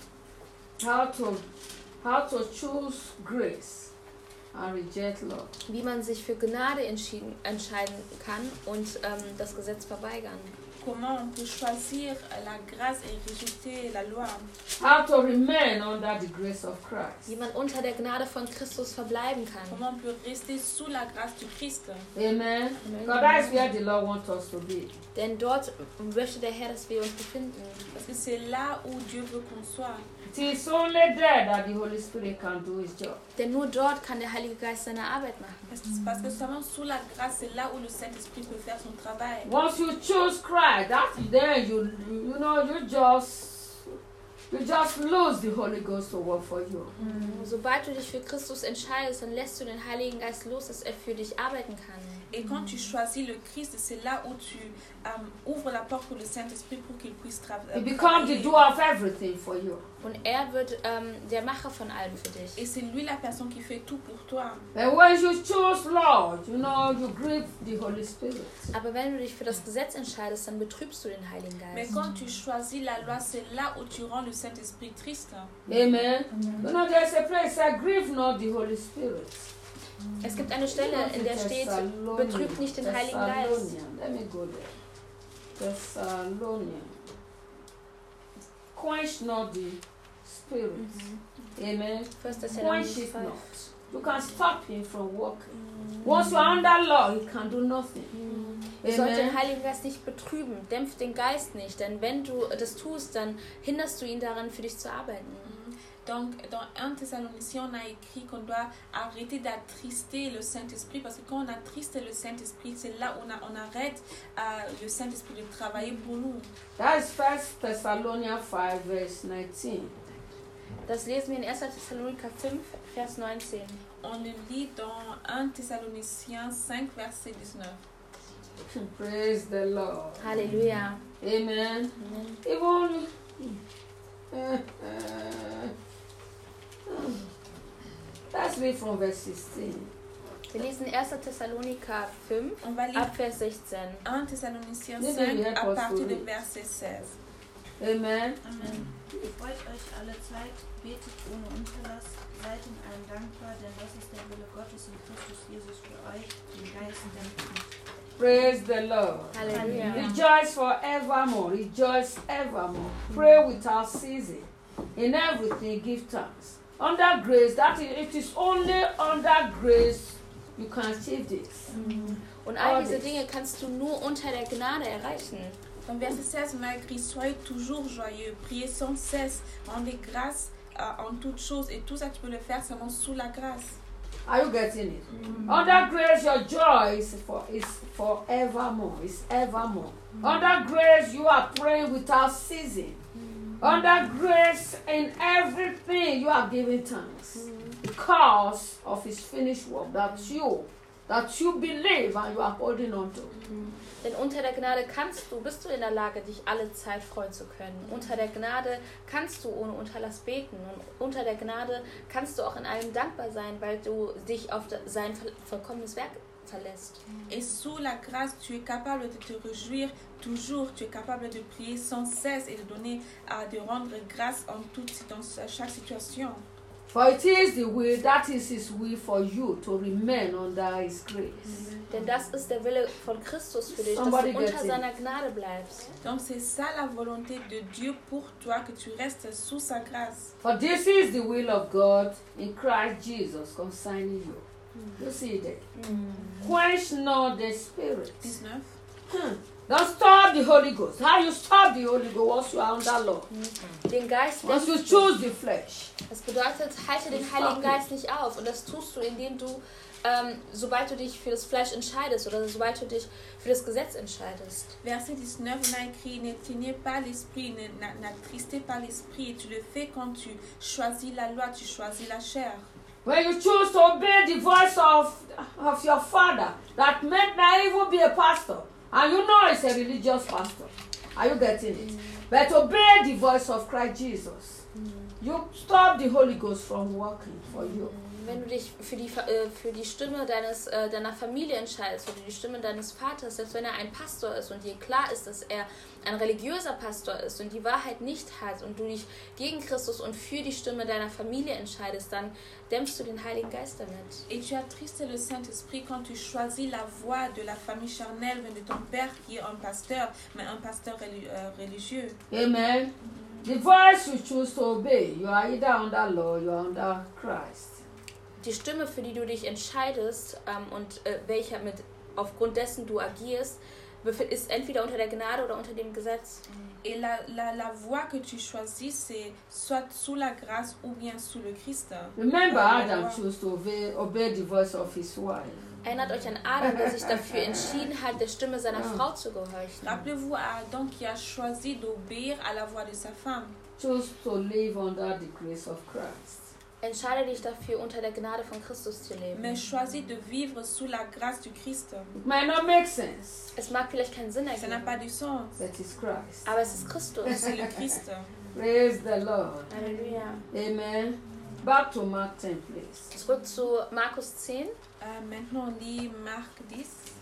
How to choose grace and reject law. Wie man sich für Gnade entscheiden kann und das Gesetz verweigern. Comment on peut choisir la grâce et rejeter la loi. How to remain under the grace of Christ. Wie man unter der Gnade von Christus verbleiben kann. Comment on peut rester sous la grâce du Christ. Amen. Amen. God, that is where the Lord wants us to be. Denn dort möchte der Herr, dass wir uns befinden. Parce que c'est là où Dieu veut qu'on soit. It is only there that the Holy Spirit can do his job. Denn nur dort kann der Heilige Geist seine Arbeit machen. Parce que seulement sous la grâce, c'est là où le Saint-Esprit peut faire son travail. Once you choose Christ, then you just lose the Holy Ghost to work for you. Sobald du dich für Christus entscheidest, dann lässt du den Heiligen Geist los, dass er für dich arbeiten kann. Et quand tu choisis le Christ, c'est là où tu ouvres la porte pour le Saint-Esprit pour qu'il puisse He becomes the doer of everything for you. Und er wird der Macher von allem für dich. Et c'est lui la personne qui fait tout pour toi. And when you choose Lord, you grieve the Holy Spirit. Aber wenn du dich für das Gesetz entscheidest, dann betrübst du den Heiligen Mais Geist. quand tu choisis la loi, c'est là où tu rends le Saint-Esprit triste. Amen. There's a place that grieve not the Holy Spirit. Es gibt eine Stelle, in der steht, betrübt nicht den Heiligen Geist. Let me go there. Thessalonians. Quench not the Spirit. Amen. 1. Quench Thessalonians it 5. not. You can stop him from working. Once you are under law, he can do nothing. Du sollst den Amen. Heiligen Geist nicht betrüben, dämpf den Geist nicht, denn wenn du das tust, dann hinderst du ihn daran, für dich zu arbeiten. Donc, dans 1 Thessaloniciens, on a écrit qu'on doit arrêter d'attrister le Saint-Esprit, parce que quand on attriste le Saint-Esprit, c'est là où on arrête le Saint-Esprit de travailler pour nous. That is 1 Thessalonians 5, verse 19. Das lesen wir in 1. Thessaloniker 5, Vers 19. On le lit dans 1 Thessaloniciens 5, verset 19. Praise the Lord. Halleluja. Amen. Amen. Even let's read from verse 16. Wir lesen 1. Thessaloniker 5, On va lire ab Vers 16. 1 Thessaloniciens Maybe 5 we help à us partir to de read. verset 16. Amen. Freut euch alle Zeit, betet ohne Unterlass, seid in allem dankbar, denn das ist der Wille Gottes in Christus Jesus für euch, den Geisten danken. Praise the Lord. Halleluja. Rejoice forevermore. Rejoice evermore. Pray without ceasing. In everything give thanks. Under grace, it is only under grace you can achieve this. Und all diese Dinge kannst du nur unter der Gnade erreichen. Dans verset 16, on a écrit: soyez toujours joyeux, priez sans cesse, rendez grâce en toutes choses, et tout ça tu peux le faire seulement sous la grâce. Are you getting it? Under grace, your joy is forevermore. It's evermore. Under grace, you are praying without ceasing. Under grace, in everything, you are giving thanks because of His finished work that you believe and you are holding on to. Denn unter der Gnade bist du in der Lage, dich alle Zeit freuen zu können. Unter der Gnade kannst du ohne Unterlass beten. Und unter der Gnade kannst du auch in allem dankbar sein, weil du dich auf sein vollkommenes Werk verlässt. Et sous la grâce, tu es capable de te réjouir toujours, tu es capable de prier sans cesse et de rendre grâce dans chaque situation. For it is the will, that is his will for you to remain under his grace. Denn das ist der Wille von Christus für dich, dass Somebody du gets unter it. seiner Gnade bleibst. Donc c'est ça la volonté de Dieu pour toi, que tu restes sous sa grâce. For this is the will of God in Christ Jesus concerning you. You see that? Quench not the spirit. 19. Don't stop the Holy Ghost. How you stop the Holy Ghost once you are under law? Den Geist Once you dämpfst du. choose the flesh. Das bedeutet, halte den Heiligen Geist nicht auf. Und das tust du, indem du, sobald du dich für das Fleisch entscheidest oder sobald du dich für das Gesetz entscheidest. Verset 19, on a écrit, n'éteignez pas l'esprit, n'attristez pas l'esprit. Et tu le fais quand tu choisis la loi, tu choisis la chair. When you choose to obey the voice of your father, that may even be a pastor, and you know it's a religious pastor. Are you getting it? But obey the voice of Christ Jesus. You stop the Holy Ghost from working for you. Wenn du dich für die Stimme deiner Familie entscheidest oder die Stimme deines Vaters, selbst wenn er ein Pastor ist und dir klar ist, dass er ein religiöser Pastor ist und die Wahrheit nicht hat und du dich gegen Christus und für die Stimme deiner Familie entscheidest, dann dämpfst du den Heiligen Geist damit. Et tu attristes le Saint-Esprit quand tu choisis la voie de la famille charnelle de ton père qui est un pasteur, mais un pasteur religieux. Amen. The voice you choose to obey, you are either under law, you are under Christ. Die Stimme, für die du dich entscheidest und welcher aufgrund dessen du agierst, ist entweder unter der Gnade oder unter dem Gesetz. Et la voie que tu choisis, c'est soit sous la grâce ou bien sous le Christ. Remember, Adam chose to obey the voice of his wife. Erinnert euch an Adam, der sich dafür entschieden hat, der Stimme seiner Frau zu gehorchen. Rappelez-vous à Adam qui a choisi d'obéir à la voix de sa femme. Chose to live under the grace of Christ. Entscheide dich dafür, unter der Gnade von Christus zu leben. Mais choisis de vivre sous la grâce du Christ. It might not make sense, Es mag vielleicht keinen Sinn Ça n'a ergeben, pas du sens. but it's Christ. aber es ist Christus. C'est le Christ. Praise the Lord. Halleluja. Amen. Back to Mark 10, please. Zurück zu Markus 10. Maintenant, on lit Marc 10.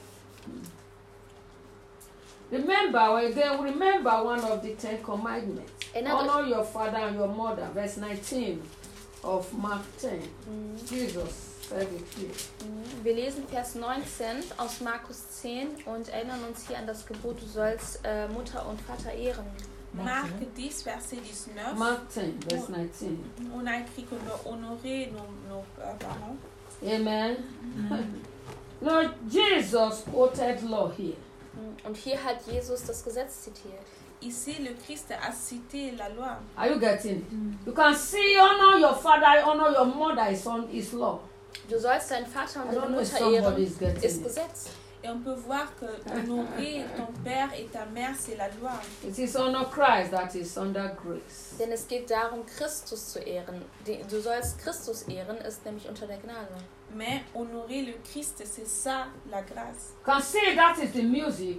Remember one of the 10 commandments. Erinnert euch, Honor your father and your mother. Verse 19 of Mark 10. Jesus said it here. wir lesen Vers 19 aus Markus 10 und erinnern uns hier an das Gebot, du sollst Mutter und Vater ehren. Marc 10, verset 19. Mark 10, verse 19. On a écrit qu'on doit honorer nos parents. Amen. No, Jesus quoted law here. Und hier hat Jesus das Gesetz zitiert. Ici, le Christ a cité la loi. Are you getting it? You can see honor your father, honor your mother is law. Du sollst deinen Vater und I don't deine know if Mutter somebody ehren, is getting ist it. Gesetz. Et on peut voir que honorer ton père et ta mère, c'est la loi. It is honor Christ that is under grace. Denn es geht darum, Christus zu ehren. Du sollst Christus ehren, ist nämlich unter der Gnade. Mais honorer le Christ, c'est ça la grâce. You can see that is the music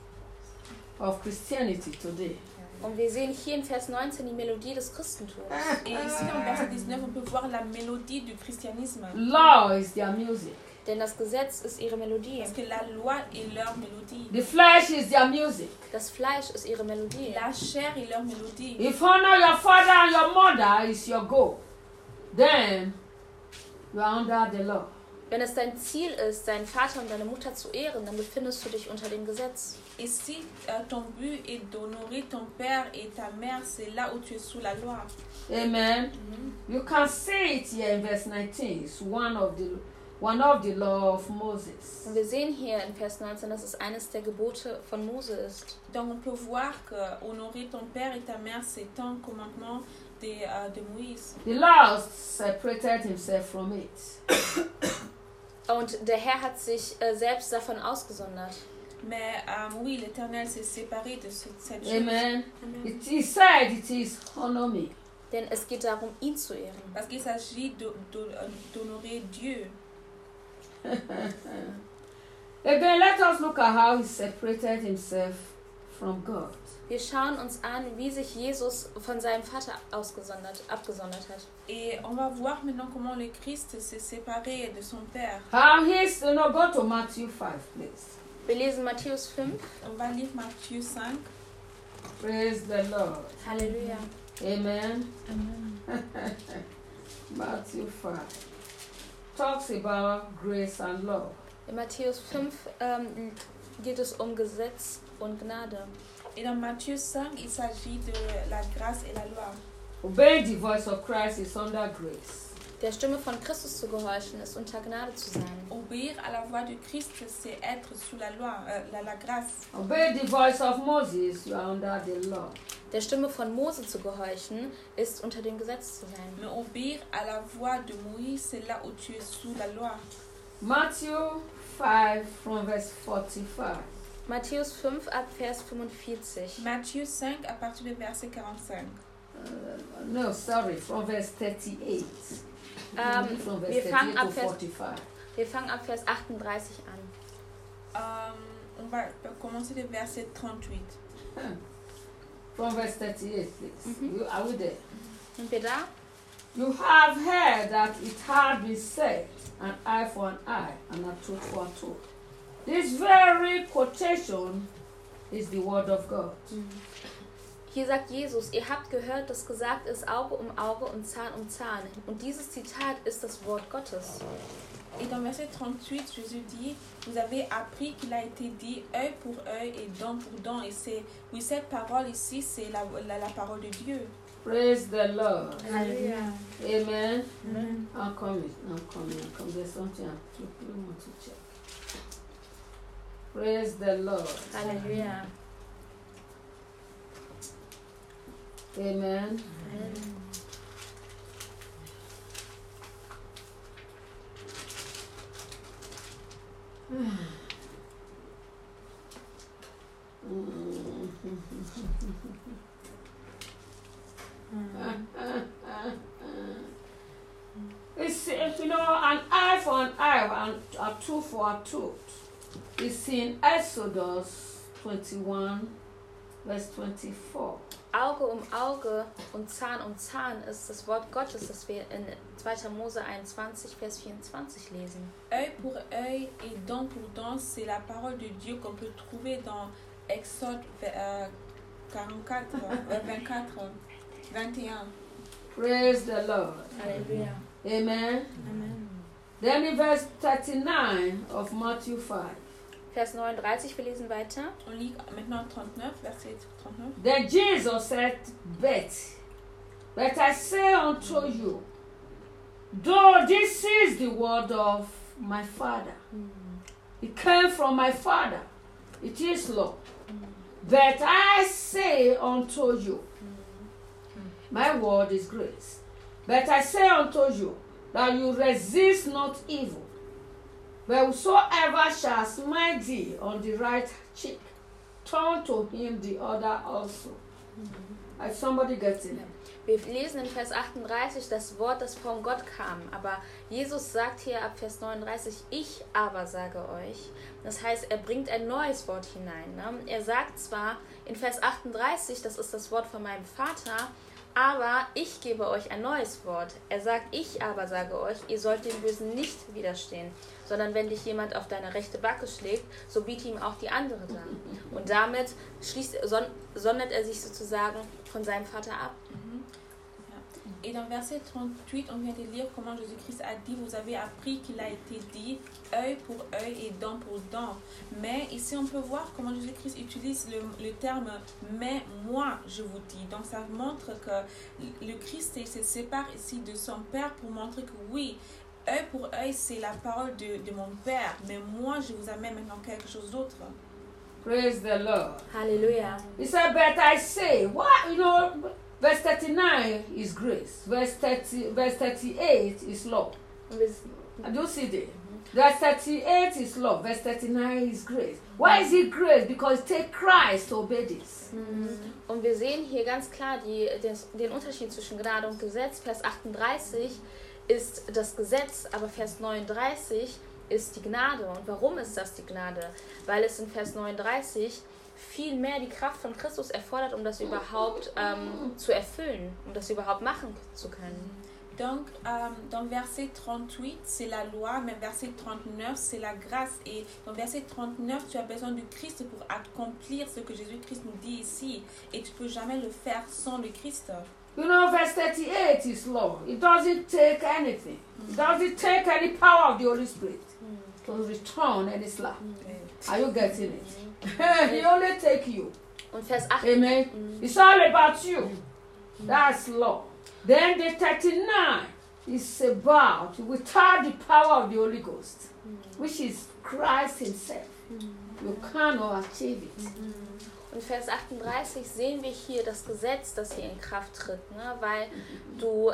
of Christianity today. Und wir sehen hier in Vers 19 die Melodie des Christentums. Et ici, en verset 19, on peut voir la mélodie du christianisme. Law is their music. Denn das Gesetz ist ihre Melodie. Parce que la loi est leur mélodie. The flesh is their music. Das Fleisch ist ihre Melodie. La chair est leur mélodie. If honor your father and your mother is your goal, then you are under the law. Wenn es dein Ziel ist, deinen Vater und deine Mutter zu ehren, dann befindest du dich unter dem Gesetz. Et si ton but est d'honorer ton père et ta mère, c'est là où tu es sous la loi. Amen. You can see it here in verse 19. It's one of the law of Moses. Und wir sehen hier in Vers 19, dass es eines der Gebote von Mose ist. Donc on peut voir que honorer ton père et ta mère, c'est un commandement de Moïse. The law separated himself from it. Und der Herr hat sich selbst davon ausgesondert. Mais oui, l'Éternel s'est séparé de cette chose. Amen. He said it is honor me. Denn es geht darum, ihn zu ehren. Parce qu'il s'agit d'honorer Dieu. Again, let us look at how he separated himself from God. Wir schauen uns an, wie sich Jesus von seinem Vater abgesondert hat. Et on va voir maintenant comment le Christ s'est séparé de son Père. How he's, go to Matthew 5, please. Wir lesen Matthäus 5. On va lire Matthieu 5. Praise the Lord. Halleluja. Amen. Matthew 5 talks about grace and love. In Matthäus 5 geht es um Gesetz und Gnade. Et dans Matthieu 5, il s'agit de la grâce et la loi. Obeying the voice of Christ is under grace. Der Stimme von Christus zu gehorchen ist unter Gnade zu sein. Obéir à la voix de Christ, c'est être sous la loi, la grâce. Obey the voice of Moses, you are under the law. Der Stimme von Mose zu gehorchen ist unter dem Gesetz zu sein. Mais obéir à la voix de Moïse, c'est là où tu es sous la loi. Matthew 5 from verse 45. Matthäus 5 ab Vers 45. Matthieu 5 à partir du verset 45. No, sorry, from verse 38. From verse Wir 38 fangen to ab Vers 45. Wir fangen ab Vers 38 an. On va commencer le verset 38. From verse 38, please. Are we there? Sind wir da? You have heard that it had been said, an eye for an eye and a tooth for a tooth. This very quotation is the word of God. Hier sagt Jesus, ihr habt gehört, dass gesagt ist Auge um Auge und Zahn um Zahn. Und dieses Zitat ist das Wort Gottes. Et dans verset 38, Jésus dit, vous avez appris qu'il a été dit œil pour œil et dent pour dent. Et c'est, oui, cette parole ici, c'est la parole de Dieu. Praise the Lord. Halleluja. Amen. Amen. I'm coming. There's something I want to check. Praise the Lord. Halleluja. Amen. It's, you know, an eye for an eye and a tooth for a tooth. It's in Exodus 21, verse 24. Auge um Auge und Zahn um Zahn ist das Wort Gottes, das wir in 2. Mose 21, Vers 24 lesen. Œil pour œil et dent pour dent, c'est la parole de Dieu qu'on peut trouver dans Exode 24, 21. Praise the Lord. Halleluja. Amen. Amen. Then in verse 39 of Matthew 5. Vers 39, wir lesen weiter. On lit maintenant 39, verset 39. Then Jesus said, But I say unto you, though this is the word of my Father, it came from my Father, it is law. But I say unto you, my word is grace. But I say unto you, that you resist not evil. But whosoever shall smite thee on the right cheek, turn to him the other also. Has somebody getting it? Wir lesen in Vers 38 das Wort, das von Gott kam. Aber Jesus sagt hier ab Vers 39, ich aber sage euch. Das heißt, er bringt ein neues Wort hinein. Ne? Er sagt zwar in Vers 38, das ist das Wort von meinem Vater, aber ich gebe euch ein neues Wort. Er sagt, ich aber sage euch, ihr sollt dem Bösen nicht widerstehen, sondern wenn dich jemand auf deine rechte Backe schlägt, so biete ihm auch die andere dar. Und damit sondert er sich sozusagen von seinem Vater ab. Et dans verset 38, on vient de lire comment Jésus-Christ a dit, vous avez appris qu'il a été dit œil pour œil et dent pour dent. Mais ici, on peut voir comment Jésus-Christ utilise le terme mais moi, je vous dis. Donc ça montre que le Christ se sépare ici de son Père pour montrer que oui, œil pour œil, c'est la parole de mon Père. Mais moi, je vous amène maintenant quelque chose d'autre. Praise the Lord. Halleluja. He said, but I say, what, you know, verse 39 is grace. Verse 38 is law. And you see there? Verse 38 is law. Verse 39 is grace. Why is it grace? Because it takes Christ to obey this. Und wir sehen hier ganz klar den Unterschied zwischen Gnade und Gesetz. Vers 38 ist das Gesetz, aber Vers 39 ist die Gnade. Und warum ist das die Gnade? Weil es in Vers 39 viel mehr die Kraft von Christus erfordert, um das überhaupt zu erfüllen, um das überhaupt machen zu können. Donc, dans verset 38, c'est la loi, mais verset 39, c'est la grâce. Et dans verset 39, tu as besoin de Christ pour accomplir ce que Jésus-Christ nous dit ici. Et tu ne peux jamais le faire sans le Christ. You know, verse 38 is law. It doesn't take anything. It doesn't take any power of the Holy Spirit to return any slap. Are you getting it? He only take you. Und Vers 8. Amen. It's all about you. That's law. Then the 39 is about without the power of the Holy Ghost, which is Christ himself. You cannot achieve it. Und Vers 38 sehen wir hier das Gesetz, das hier in Kraft tritt, ne? Weil du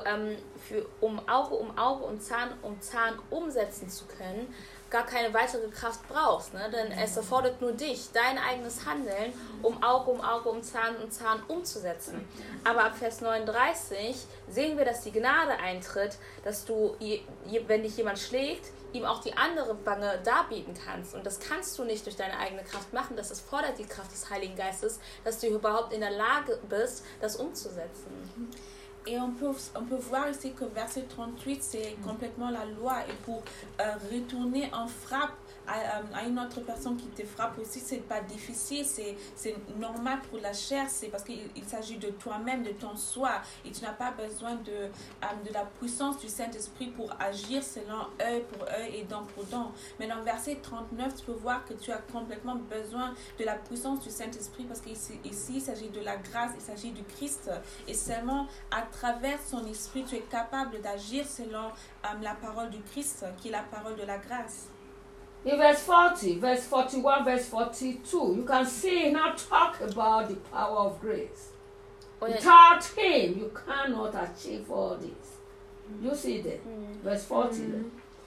um Auge um Auge und Zahn um Zahn umsetzen zu können, gar keine weitere Kraft brauchst, ne? Denn es erfordert nur dich, dein eigenes Handeln, um Auge um Zahn umzusetzen. Aber ab Vers 39 sehen wir, dass die Gnade eintritt, dass du, wenn dich jemand schlägt, ihm auch die andere Wange darbieten kannst. Und das kannst du nicht durch deine eigene Kraft machen. Das erfordert die Kraft des Heiligen Geistes, dass du überhaupt in der Lage bist, das umzusetzen. Et on peut voir ici que verset 38, c'est complètement la loi. Et pour retourner en frappe à une autre personne qui te frappe aussi, c'est pas difficile, c'est normal pour la chair, c'est parce qu'il s'agit de toi-même, de ton soi. Et tu n'as pas besoin de la puissance du Saint-Esprit pour agir selon œil pour œil et dent pour dent. Mais dans verset 39, tu peux voir que tu as complètement besoin de la puissance du Saint-Esprit parce qu'ici, il s'agit de la grâce, il s'agit du Christ. Et seulement à travers son esprit, tu es capable d'agir selon la parole du Christ, qui est la parole de la grâce. In verse 40, verse 41, verse 42, you can see now talk about the power of grace. Without him, you cannot achieve all this. You see that? Verse 40.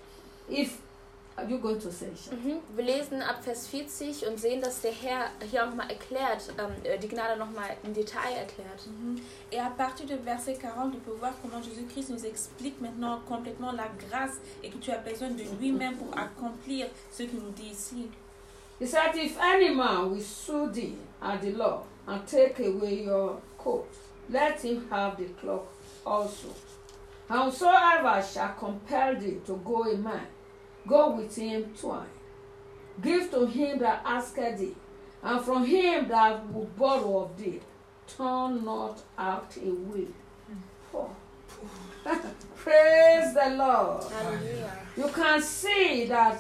If are you going to say something? Wir lesen ab Vers 40 und sehen, dass der Herr hier auch nochmal erklärt, die Gnade nochmal im Detail erklärt. Et à partir de verset 40, on peut voir comment Jésus-Christ nous explique maintenant complètement la grâce et que tu as besoin de lui-même pour accomplir ce qu'il nous dit ici. He said, if any man will sue thee at the law and take away your coat, let him have the cloak also. And whosoever shall compel thee to go a mile, go with him twain. Give to him that asketh thee, and from him that will borrow of thee, turn not out away. Praise the Lord. Halleluja. You can see that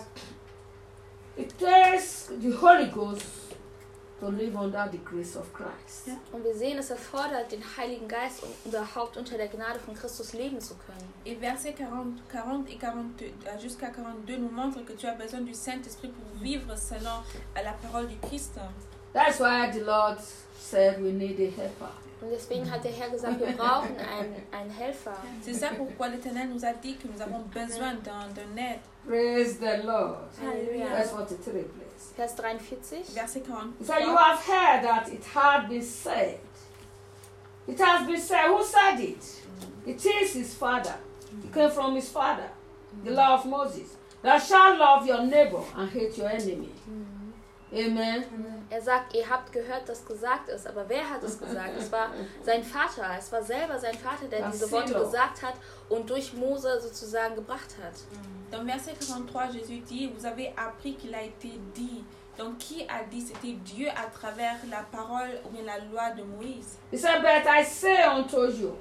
it takes the Holy Ghost to live under the grace of Christ. Und wir sehen, es erfordert den Heiligen Geist, um überhaupt unter der Gnade von Christus leben zu können. Et versets 40 et 42, jusqu'à 42 nous montrent que tu as besoin du Saint-Esprit pour vivre selon la parole du Christ. That's why the Lord said we need a helper. Und deswegen hat der Herr gesagt, wir brauchen einen Helfer. C'est ça pourquoi l'Éternel nous a dit que nous avons besoin d'un aide. Praise the Lord. Halleluja. Verse 43, please. Vers 43. Verset 40. So you have heard that it had been said. It has been said. Who said it? It is his father. It came from his father. The law of Moses. Thou shalt love your neighbor and hate your enemy. Amen. Sagt, ihr habt gehört, dass gesagt ist, aber wer hat es gesagt? Es war sein Vater, es war selber sein Vater, der diese Worte gesagt hat und durch Mose sozusagen gebracht hat. Dans verset 43, Jésus dit, vous avez appris qu'il a été dit. Donc qui a dit? C'était Dieu à travers la parole ou bien la loi de Moïse. He said, but I say unto you,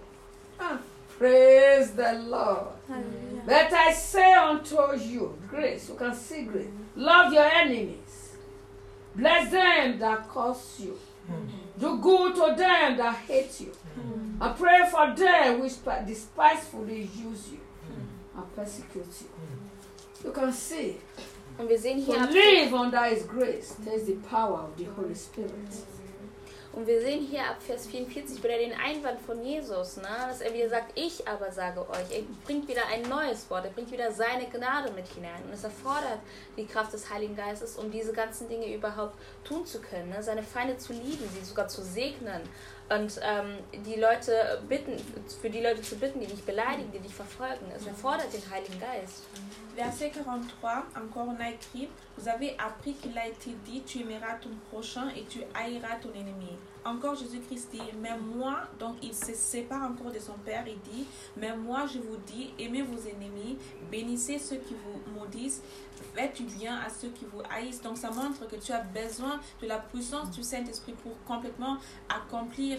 praise the Lord. Hallelujah. But I say unto you, grace, you can see grace. Love your enemies. Bless them that curse you. Do good to them that hate you. And pray for them which despitefully use you and persecute you. You can see. Und wir sehen To hier live under his grace, there's the power of the Holy Spirit. Und wir sehen hier ab Vers 44 wieder den Einwand von Jesus, ne? Dass er wieder sagt, ich aber sage euch, er bringt wieder ein neues Wort, er bringt wieder seine Gnade mit hinein. Und es erfordert die Kraft des Heiligen Geistes, um diese ganzen Dinge überhaupt tun zu können, ne? Seine Feinde zu lieben, sie sogar zu segnen und die Leute bitten, für die Leute zu bitten, die dich beleidigen, die dich verfolgen. Es erfordert den Heiligen Geist. Verset 43, encore on a écrit, vous avez appris qu'il a été dit, tu aimeras ton prochain et tu haïras ton ennemi. encore Jésus-Christ dit, mais moi, donc il se sépare encore de son Père, il dit, mais moi je vous dis, aimez vos ennemis, bénissez ceux qui vous maudissent, faites du bien à ceux qui vous haïssent. Donc ça montre que tu as besoin de la puissance du Saint-Esprit pour complètement accomplir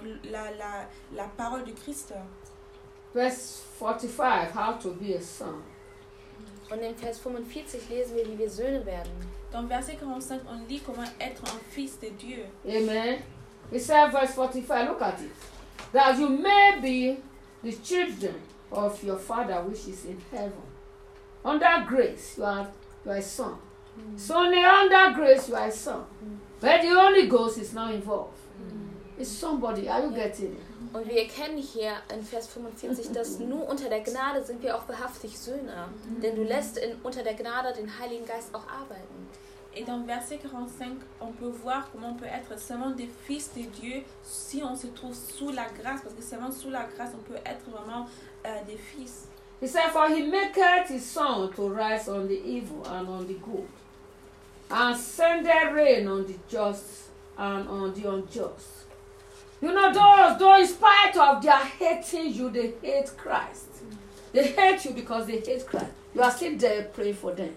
la parole du Christ. Verse 45, how to be a son. Und in Vers 45 lesen wir, wie wir Söhne werden. Dans verset 45, on lit comment être un fils de Dieu. Amen. It says, verse 45, look at it. That you may be the children of your Father which is in heaven. Under grace, you are a son. So only under grace, you are a son. But the Holy Ghost is now involved. It's somebody. Are you getting it? Und wir erkennen hier in Vers 45, dass nur unter der Gnade sind wir auch wahrhaftig Söhne. Denn du lässt unter der Gnade den Heiligen Geist auch arbeiten. Et dans verset 45, on peut voir comment on peut être seulement des fils de Dieu si on se trouve sous la grâce. Parce que seulement sous la grâce, on peut être vraiment des fils. He said, for he maketh his sun to rise on the evil and on the good, and sendeth rain on the just and on the unjust. You know, though in spite of their hating you, they hate Christ. They hate you because they hate Christ. You are still there praying for them.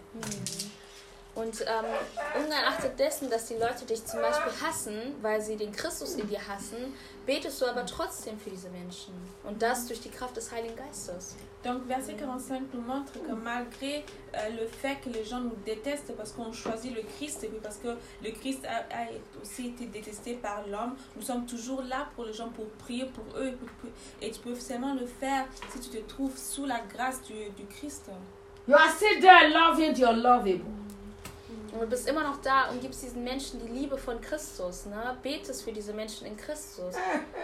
Und ungeachtet dessen, dass die Leute dich zum Beispiel hassen, weil sie den Christus in dir hassen, betest du aber trotzdem für diese Menschen. Und das durch die Kraft des Heiligen Geistes. Donc verset 45 nous montre que malgré le fait que les gens nous détestent parce qu'on choisit le Christ et puis parce que le Christ a aussi été détesté par l'homme, nous sommes toujours là pour les gens, pour prier pour eux et tu peux seulement le faire si tu te trouves sous la grâce du Christ. You are still there loving the unlovable. Und du bist immer noch da und gibst diesen Menschen die Liebe von Christus, ne? Betest für diese Menschen in Christus.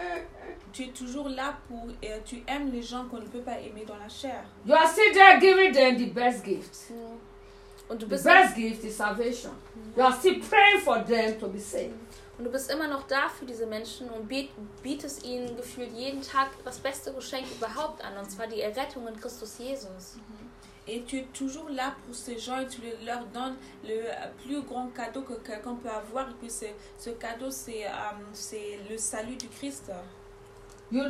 Tu es toujours là pour tu aimes les gens qu'on ne peut pas aimer dans la chair. You are still there giving them the best gift. Und du The bist best gift is salvation. You are still praying for them to be saved. Und du bist immer noch da für diese Menschen und bietest ihnen gefühlt jeden Tag das beste Geschenk überhaupt an, und zwar die Errettung in Christus Jesus. Et tu es toujours là pour ces gens et tu leur donnes le plus grand cadeau que quelqu'un peut avoir. Et puis ce cadeau, c'est le salut du Christ. You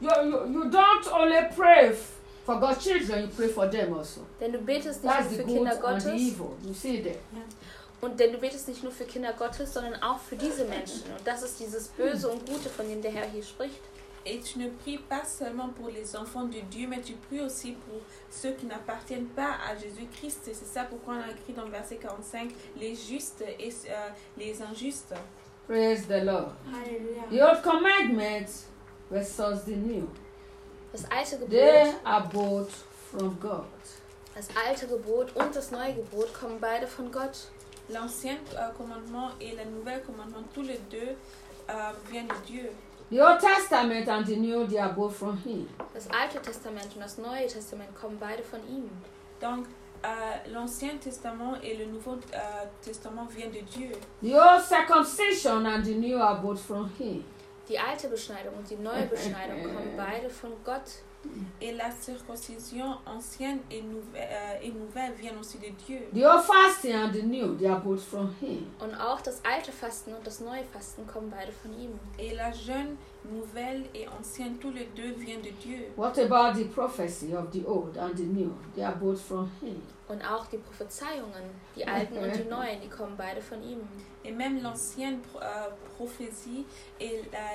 don't only pray for God's children, you pray for them also. Denn du betest nicht That's nur the für good Kinder and the Gottes. evil. You see that? Denn du betest nicht nur für Kinder Gottes, sondern auch für diese Menschen. Und das ist dieses Böse und Gute, von dem der Herr hier spricht. Et tu ne pries pas seulement pour les enfants de Dieu, mais tu pries aussi pour ceux qui n'appartiennent pas à Jésus-Christ. Et c'est ça pourquoi on a écrit dans le verset 45, les justes et les injustes. Praise the Lord. Alléluia. The old commandments versus the new. Das alte They Gebot, are both from God. das alte Gebot und das neue Gebot kommen beide von Gott. L'ancien commandement et le nouvel commandement, tous les deux viennent de Dieu. The Old Testament and the New, they are both from Him. Das Alte Testament und das Neue Testament kommen beide von ihm. Donc, l'Ancien Testament et le Nouveau Testament viennent de Dieu. The old circumcision and the new are both from Him. Die alte Beschneidung und die neue Beschneidung kommen beide von Gott. Et la circoncision ancienne et nouvelle viennent aussi de Dieu. The old fasting and the new, they are both from Him. Und auch das alte Fasten und das neue Fasten kommen beide von ihm. Et la jeune, nouvelle et ancienne, tous les deux viennent de Dieu. What about the prophecy of the old and the new? They are both from Him. Und auch die Prophezeiungen, die alten und die neuen, die kommen beide von ihm. Et même l'ancienne prophétie et la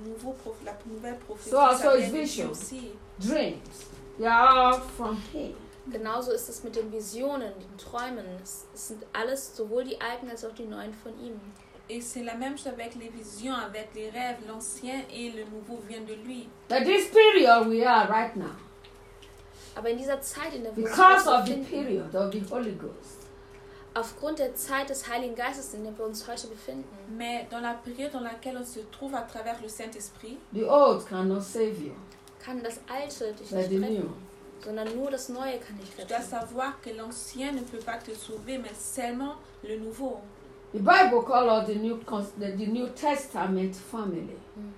nouvelle prophétie, So also ça is vient de Dieu vision. aussi. Dreams, they are all from Him. Genauso ist es mit den Visionen, den Träumen. Es sind alles, sowohl die alten als auch die neuen, von ihm. Et c'est la même chose avec les visions, avec les rêves. L'ancien et le nouveau viennent de lui. But this period we are right now, Aber in dieser Zeit, in der wir uns because heute of the befinden, period of the Holy Ghost, aufgrund der Zeit des Heiligen Geistes, in der wir uns heute befinden, Mais dans la période dans laquelle on se trouve à travers le Saint-Esprit, the old cannot save you, kann das Alte dich but nicht the new. retten, sondern nur das Neue kann dich tu dois retten. savoir que l'ancien ne peut pas te sauver, mais seulement le nouveau. The Bible calls the New Testament family.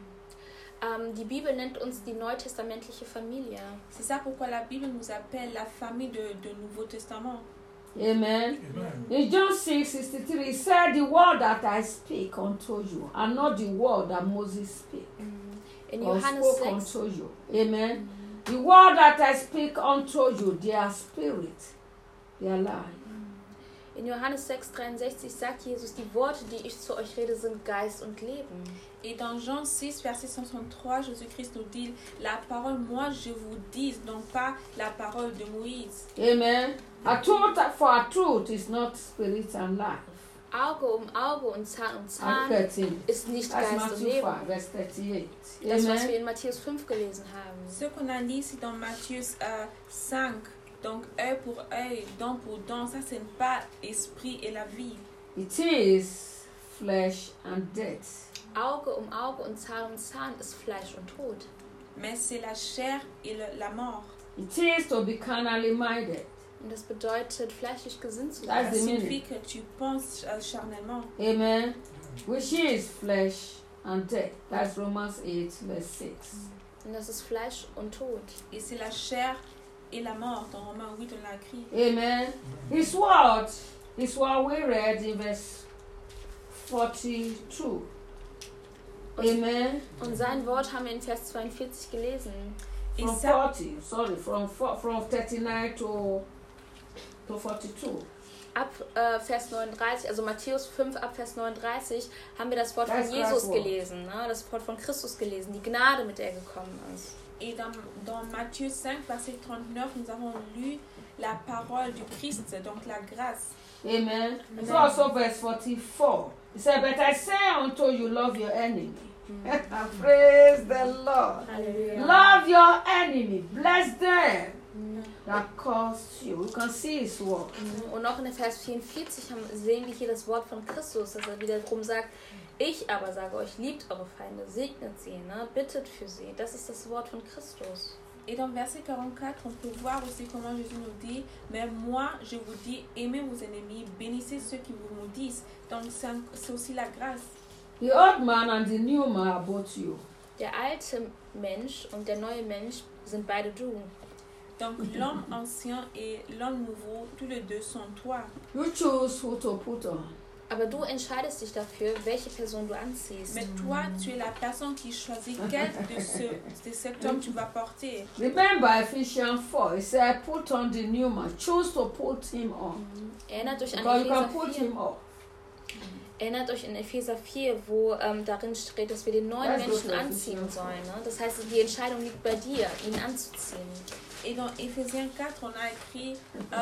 Die Bibel nennt uns die neutestamentliche Familie. C'est ça pourquoi la Bible nous appelle la famille de Nouveau Testament. Amen. Amen. In John 6:63, he said, the word that I speak unto you, and not the word that Moses spake, In or Johannes spoke 6, unto you. Amen. The word that I speak unto you, they are spirit, they are life. in Johannes 6,63 sagt Jesus, die Worte, die ich zu euch rede, sind Geist und Leben. Et dans Jean 6, verset 163, Jésus-Christ nous dit, la parole, moi je vous dis, non pas la parole de Moïse. Amen. A truth for a truth is not spirit and life. Auge um Auge und Zahn um Zahn 13. ist nicht That's Geist und Matthew Leben. 5, verse 38. Das, was wir Amen. in Matthäus 5 gelesen haben. Ce qu'on a lu ici dans Matthieu 5, donc œil pour œil, dent pour dent, ça c'est pas esprit et la vie. It is flesh and death. Auge um Auge und Zahn um Zahn ist Fleisch und Tod. Mais c'est la chair et la mort. It is to be carnally minded. Und das bedeutet, fleischlich gesinnt zu That's sein. the Ça meaning. signifie que tu penses charnellement. Amen. Which is flesh and death. That's Romans 8, verse 6. Und das ist Fleisch und Tod. Et c'est la chair et la mort. Dans Romains 8, on l'a écrit. Amen. His word is what we read in verse 42. Amen. Und sein Wort haben wir in Vers 42 gelesen. Et From ça, 40, sorry, from 39 to 42. Ab Vers 39, also Matthäus 5 ab Vers 39, haben wir das Wort von Das ist Jesus das Wort. gelesen, ne? Das Wort von Christus gelesen, die Gnade, mit der er gekommen ist. et dans Matthieu 5, verset 39, nous avons lu la parole du Christ, donc la grâce. Amen. So also verse 44. He said, but I say unto you, love your enemy. Praise the Lord. Halleluja. Love your enemy. Bless them that curse you. You can see his word. Und noch in der Vers 44 sehen wir hier das Wort von Christus, dass er wiederum sagt, ich aber sage euch, liebt eure Feinde, segnet sie, ne? Bittet für sie. Das ist das Wort von Christus. Et dans verset 44, on peut voir aussi comment Jésus nous dit, mais moi, je vous dis, aimez vos ennemis, bénissez ceux qui vous maudissent. Donc c'est aussi la grâce. The old man and the new man are both you. Der alte Mensch und der neue Mensch sind beide du. Donc l'homme ancien et l'homme nouveau, tous les deux sont toi. You choose who to put on. Aber du entscheidest dich dafür, welche Person du anziehst. Mais toi, tu es la personne qui choisit quel de cet homme tu vas porter. Remember Ephesians 4. It said, put on the new man. Choose to put him on. Erinnert euch an Because you Epheser can put 4. him off. Erinnert euch in Epheser 4, wo darin steht, dass wir den neuen Das ist Menschen doch anziehen Ephesians sollen. Ne? Das heißt, die Entscheidung liegt bei dir, ihn anzuziehen. Et dans Éphésiens 4, on a écrit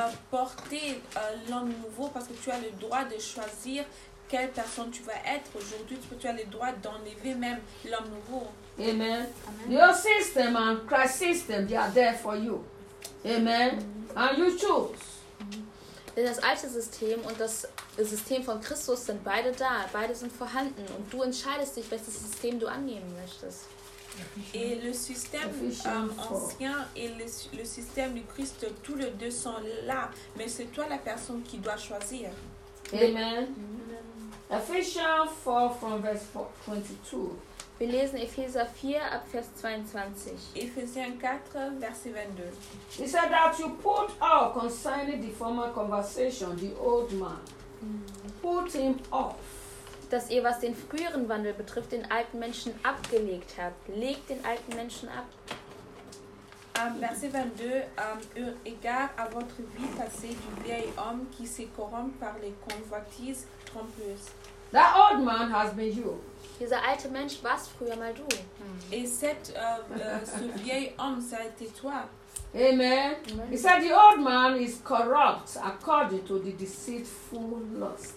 porter l'homme nouveau parce que tu as le droit de choisir quelle personne tu vas être. Aujourd'hui, tu as le droit d'enlever même l'homme nouveau. Amen. The old system and Christ system, they are there for you. Amen. And you choose. Denn das alte System und das System von Christus sind beide da, beide sind vorhanden und du entscheidest dich, welches System du annehmen möchtest. Et le système ancien et le système du Christ, tous les deux sont là, mais c'est toi la personne qui dois choisir. Amen. Ephesians 4 from verse 22. Wir lesen Epheser 4 ab Vers 22. Éphésiens 4, verset 22. He said that you put off concerning the former conversation, the old man. Put him off. Dass ihr, was den früheren Wandel betrifft, den alten Menschen abgelegt habt. Legt den alten Menschen ab. Verset 22, eu égard à votre vie passée du vieil homme qui se corrompt par les convoitises trompeuses. That old man has been you. Dieser alte Mensch warst früher mal du. Et ce vieil homme, ça a été toi. Amen. He said the old man is corrupt according to the deceitful lust.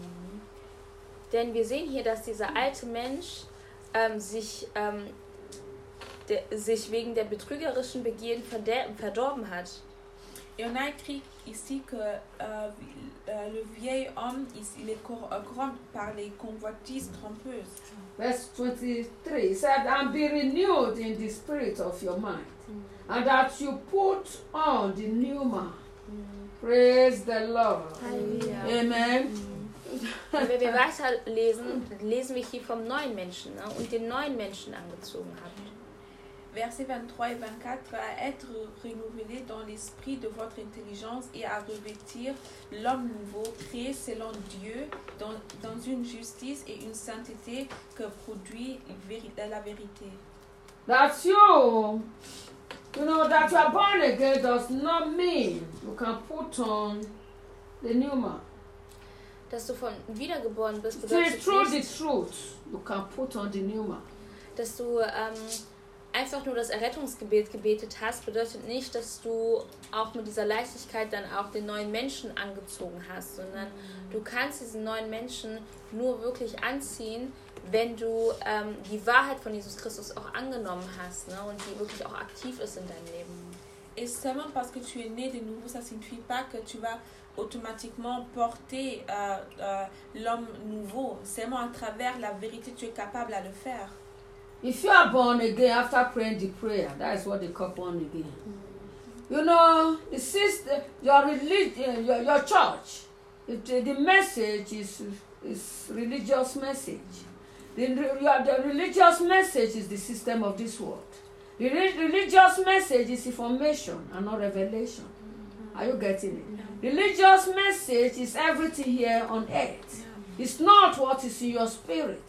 Denn wir sehen hier, dass dieser alte Mensch sich wegen der betrügerischen Begierden verdorben hat. Et on a écrit ici que le vieil homme, il est corrompu par les convoitises trompeuses. Verse 23, he said, and be renewed in the spirit of your mind, and that you put on the new man. Praise the Lord. Halleluja. Amen. Und wenn wir weiterlesen, lesen wir hier vom neuen Menschen, ne? Und den neuen Menschen angezogen habt. Versets 23 et 24, à être renouvelé dans l'esprit de votre intelligence et à revêtir l'homme nouveau, créé selon Dieu, dans une justice et une sainteté que produit la vérité. That that you are born again does not mean you can put on the new man. Dass du von wiedergeboren bist, It is bedeutet through the nicht, truth you can put on the new man. dass du einfach nur das Errettungsgebet gebetet hast, bedeutet nicht, dass du auch mit dieser Leichtigkeit dann auch den neuen Menschen angezogen hast, sondern du kannst diesen neuen Menschen nur wirklich anziehen, wenn du die Wahrheit von Jesus Christus auch angenommen hast, ne, und die wirklich auch aktiv ist in deinem Leben. Et seulement parce que tu es né de nouveau, ça ne signifie pas que tu vas automatiquement porter l'homme nouveau. Seulement à travers la vérité, tu es capable à le faire. If you are born again after praying the prayer, that is what they call born again. You know, the system, your religion, your church, the message is religious message. The religious message is the system of this world. The religious message is information and not revelation. Are you getting it? Religious message is everything here on earth. It's not what is in your spirit.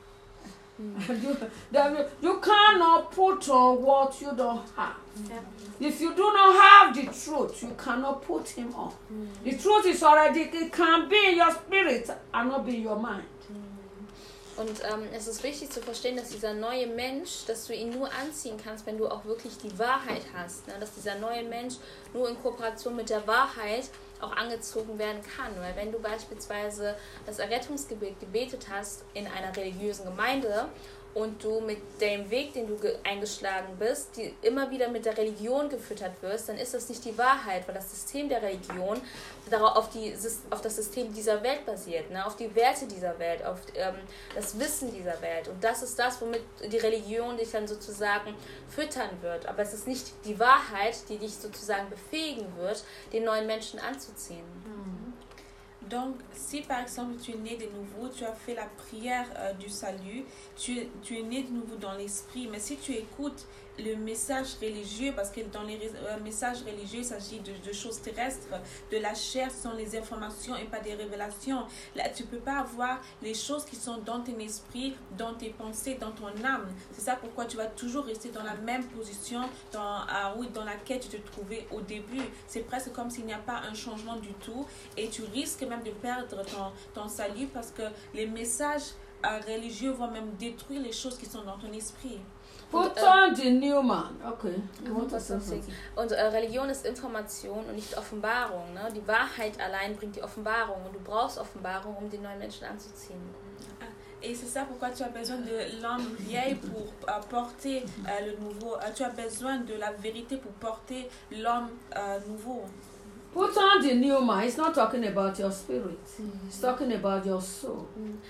You cannot put on what you don't have. If you do not have the truth, you cannot put him on. The truth is already, it can be in your spirit and not be in your mind. Und es ist wichtig zu verstehen, dass dieser neue Mensch, dass du ihn nur anziehen kannst, wenn du auch wirklich die Wahrheit hast. Ne? Dass dieser neue Mensch nur in Kooperation mit der Wahrheit auch angezogen werden kann. Weil wenn du beispielsweise das Errettungsgebet gebetet hast in einer religiösen Gemeinde und du mit dem Weg, den du eingeschlagen bist, die immer wieder mit der Religion gefüttert wirst, dann ist das nicht die Wahrheit, weil das System der Religion auf das System dieser Welt basiert, ne? Auf die Werte dieser Welt, auf das Wissen dieser Welt. Und das ist das, womit die Religion dich dann sozusagen füttern wird. Aber es ist nicht die Wahrheit, die dich sozusagen befähigen wird, den neuen Menschen anzuziehen. Donc, si par exemple tu es né de nouveau, tu as fait la prière du salut, tu es né de nouveau dans l'esprit, mais si tu écoutes le message religieux, parce que dans les messages religieux, il s'agit de choses terrestres, de la chair, ce sont les informations et pas des révélations. Là, tu ne peux pas avoir les choses qui sont dans ton esprit, dans tes pensées, dans ton âme. C'est ça pourquoi tu vas toujours rester dans la même position dans laquelle tu te trouvais au début. C'est presque comme s'il n'y a pas un changement du tout et tu risques même de perdre ton salut parce que les messages religieux vont même détruire les choses qui sont dans ton esprit. Put on the new man. Okay. Und Religion ist Information und nicht Offenbarung. Ne? Die Wahrheit allein bringt die Offenbarung und du brauchst Offenbarung, um den neuen Menschen anzuziehen. Et c'est ça pourquoi tu as besoin de l'homme vieil pour porter le nouveau. Tu as besoin de la vérité pour porter l'homme nouveau. Put on the new man. He's not talking about your spirit. He's talking about your soul.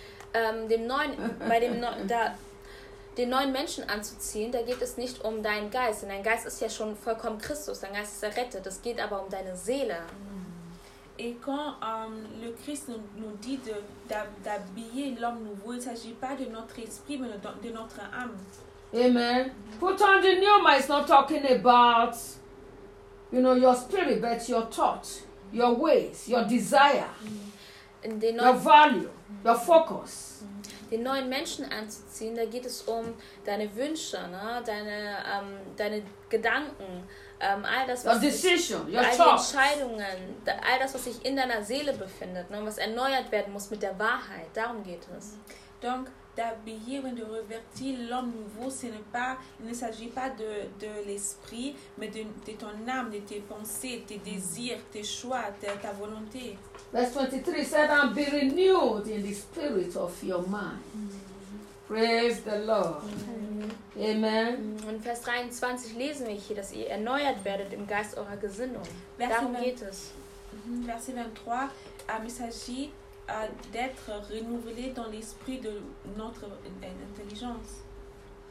Den neuen Menschen anzuziehen, da geht es nicht um deinen Geist. Denn dein Geist ist ja schon vollkommen Christus, dein Geist ist errettet. Es geht aber um deine Seele. Et quand le Christ nous dit d'habiller l'homme nouveau, il ne s'agit pas de notre esprit, mais de notre âme. Amen. Put on the new man. It's not talking about, your spirit, but your thoughts, your ways, your desire, your value, your focus. Den neuen Menschen anzuziehen, da geht es um deine Wünsche, ne? Deine Gedanken, all das, was decision, your all die thoughts. Entscheidungen, all das, was sich in deiner Seele befindet, ne? Was erneuert werden muss mit der Wahrheit. Darum geht es. Donc, d'habiller ou de revêtir l'homme nouveau, il ne s'agit pas de l'esprit, mais de ton âme, de tes pensées, tes désirs, tes choix, ta volonté. Verse 23 said, and be renewed in the spirit of your mind. Praise the Lord. Amen. Und Vers 23 lesen wir hier, dass ihr erneuert werdet im Geist eurer Gesinnung. Darum geht es. Verset 23, il s'agit d'être renouvelé dans l'esprit de notre intelligence.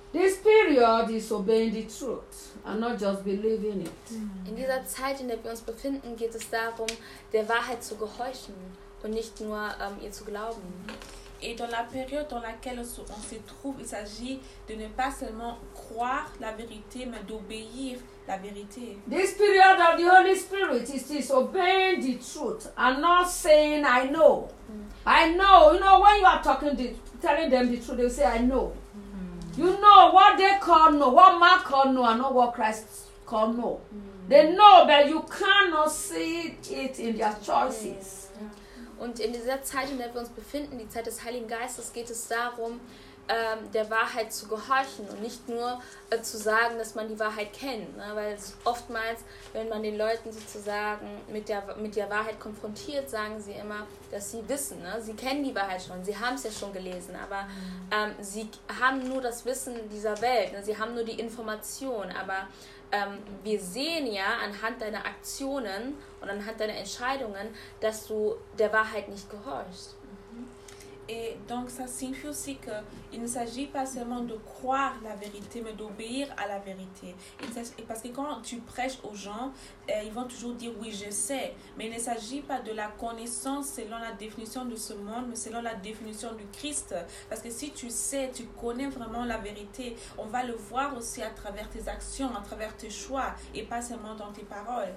This period is obeying the truth and not just believing it. In dieser Zeit, in der wir uns befinden, geht es darum, der Wahrheit zu gehorchen und nicht nur ihr zu glauben. Et dans la période dans laquelle on se trouve, il s'agit de ne pas seulement croire la vérité, mais d'obéir la vérité. This period of the Holy Spirit is obeying the truth and not saying, I know. I know. You know, when you are telling them the truth, they will say, I know. You know what they call no, what Mark called no, and not what Christ called no. They know, but you cannot see it in their choices. Und in dieser Zeit, in der wir uns befinden, die Zeit des Heiligen Geistes, geht es darum, der Wahrheit zu gehorchen und nicht nur zu sagen, dass man die Wahrheit kennt. Ne? Weil oftmals, wenn man den Leuten sozusagen mit der Wahrheit konfrontiert, sagen sie immer, dass sie wissen. Ne? Sie kennen die Wahrheit schon, sie haben es ja schon gelesen, aber sie haben nur das Wissen dieser Welt. Ne? Sie haben nur die Information, aber wir sehen ja anhand deiner Aktionen und anhand deiner Entscheidungen, dass du der Wahrheit nicht gehorchst. Et donc ça signifie aussi qu'il ne s'agit pas seulement de croire la vérité, mais d'obéir à la vérité. Parce que quand tu prêches aux gens, ils vont toujours dire oui, je sais. Mais il ne s'agit pas de la connaissance selon la définition de ce monde, mais selon la définition du Christ. Parce que si tu sais, tu connais vraiment la vérité, on va le voir aussi à travers tes actions, à travers tes choix, et pas seulement dans tes paroles.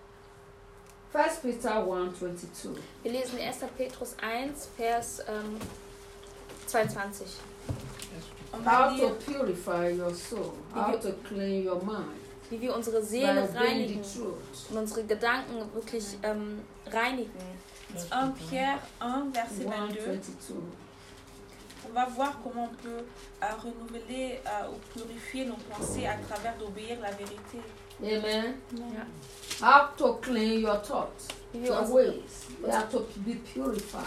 1 Peter 1:22. Wir lesen 1. Petrus 1, Vers 22. On va How lire to purify your soul, how to clean your mind Wie wir unsere by Seele obeying reinigen the truth. und unsere Gedanken wirklich reinigen. 1 Pierre 1, verset 22. 1:22. On va voir comment on peut renouveler ou purifier nos pensées à travers d'obéir la vérité. Amen. Ja. How to clean your thoughts, Wie wir, your unsere, ways. They have to be purified.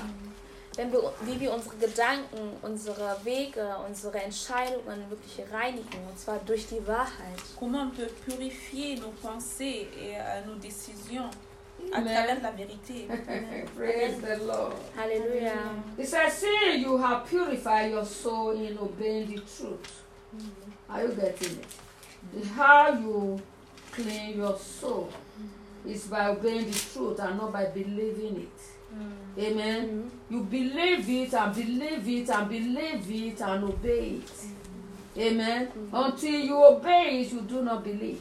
wie wir unsere Gedanken, unsere Wege, unsere Entscheidungen wirklich reinigen, und zwar durch die Wahrheit. Comment on peut purifier nos pensées et nos décisions à Amen. travers la vérité. Praise the Lord. Halleluja. It says, seeing you have purified your soul in obeying the truth. Are you getting it? How you clean your soul is by obeying the truth and not by believing it. Amen. You believe it and believe it and believe it and obey it. Amen. Until you obey it, you do not believe.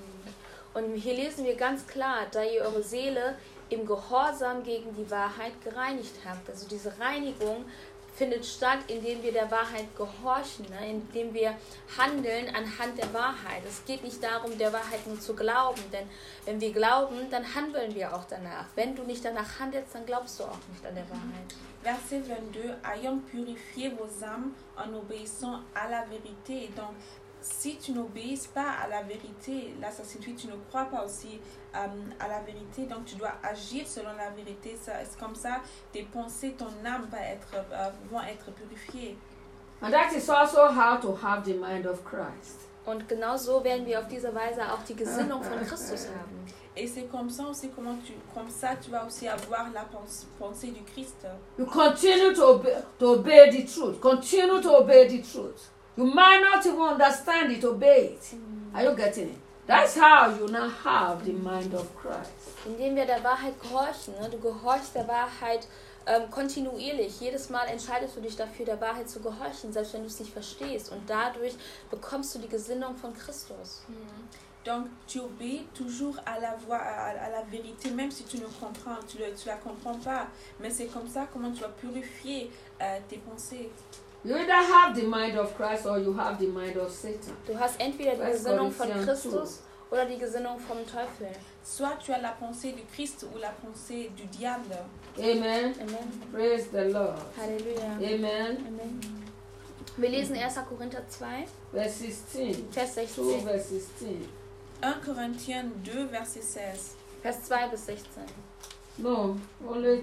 Und hier lesen wir ganz klar, da ihr eure Seele im Gehorsam gegen die Wahrheit gereinigt habt. Also diese Reinigung findet statt, indem wir der Wahrheit gehorchen, ne? Indem wir handeln anhand der Wahrheit. Es geht nicht darum, der Wahrheit nur zu glauben, denn wenn wir glauben, dann handeln wir auch danach. Wenn du nicht danach handelst, dann glaubst du auch nicht an der Wahrheit. Verset 22, ayant purifié vos âmes en obéissant à la vérité. Donc, si tu n'obéis pas à la vérité, là ça signifie que tu ne crois pas aussi à la vérité, donc tu dois agir selon la vérité. C'est comme ça, tes pensées, ton âme vont être purifiées. And that is also how to have the mind of Christ. Und genau so werden wir auf diese Weise auch die Gesinnung von Christus haben. Et c'est comme ça aussi, comme ça tu vas aussi avoir la pensée du Christ. You continue to obey the truth. Continue to obey the truth. You might not even understand it, obey it. Are you getting it? That's how you now have the mind of Christ. Indem wir der Wahrheit gehorchen, ne? Du gehorchst der Wahrheit kontinuierlich. Jedes Mal entscheidest du dich dafür, der Wahrheit zu gehorchen, selbst wenn du es nicht verstehst. Und dadurch bekommst du die Gesinnung von Christus. Donc, tu obéis toujours à la voix, à la vérité, même si tu ne comprends, tu la comprends pas. Mais c'est comme ça comment tu vas purifier tes pensées. You either have the mind of Christ or you have the mind of Satan. Du hast entweder die First Gesinnung von Corinthians Christus oder die Gesinnung vom Teufel. Soit tu as la pensée du Christ ou la pensée du diable. Amen. Amen. Praise the Lord. Halleluja. Amen. Amen. Wir lesen 1. Korinther 2, Verse 16. Vers 2 16. verse 16. 1 Corinthiens 2, verset 16. Vers 2 bis 16. No, only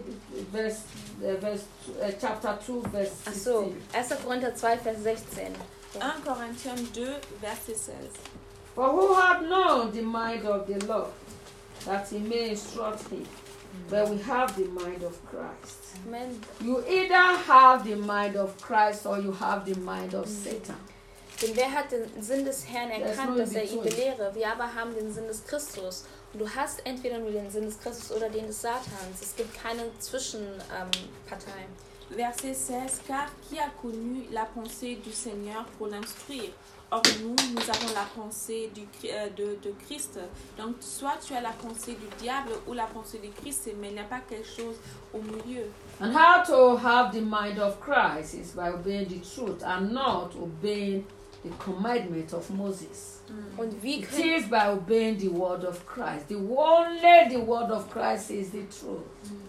chapter 2 verse 16. Ach so, 1. Korinther 2, Vers 16. 1 Corinthiens 2, verset 16. For who had known the mind of the Lord, that he may instruct him? But we have the mind of Christ. Amen. You either have the mind of Christ or you have the mind of Satan. Denn wer hat den Sinn des Herrn There's erkannt, no dass er ihn in-between. belehre? Wir aber haben den Sinn des Christus. Und du hast entweder nur den Sinn des Christus oder den des Satans. Es gibt keine Zwischenpartei. Verset 16, car qui a connu la pensée du Seigneur pour l'instruire? Or nous avons la pensée de Christ. Donc soit tu as la pensée du diable ou la pensée de Christ, mais il n'y a pas quelque chose au milieu. And how to have the mind of Christ is by obeying the truth and not obeying the commandment of Moses. Und wie It können, is by obeying the word of Christ. Only the word of Christ is the truth.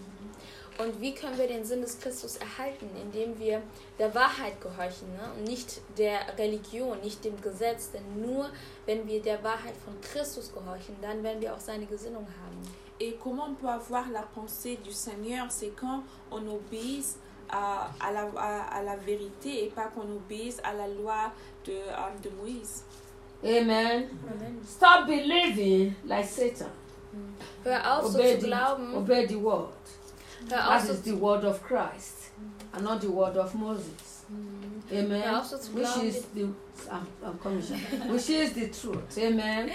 wir den Sinn des Christus erhalten? Indem wir der Wahrheit gehorchen, ne? Und nicht der Religion, nicht dem Gesetz. Denn nur wenn wir der Wahrheit von Christus gehorchen, dann werden wir auch seine Gesinnung haben. Et comment on peut avoir la pensée du Seigneur? C'est quand on obéisse à la vérité et pas qu'on obéisse à la loi de Moïse. Amen. Amen. Stop believing like Satan. Hör auf, so Obey zu glauben. obey the word. Hör auf, That so is the word of Christ and not the word of Moses. Amen. Hör auf, so zu Which glauben. is the which is the truth. Amen.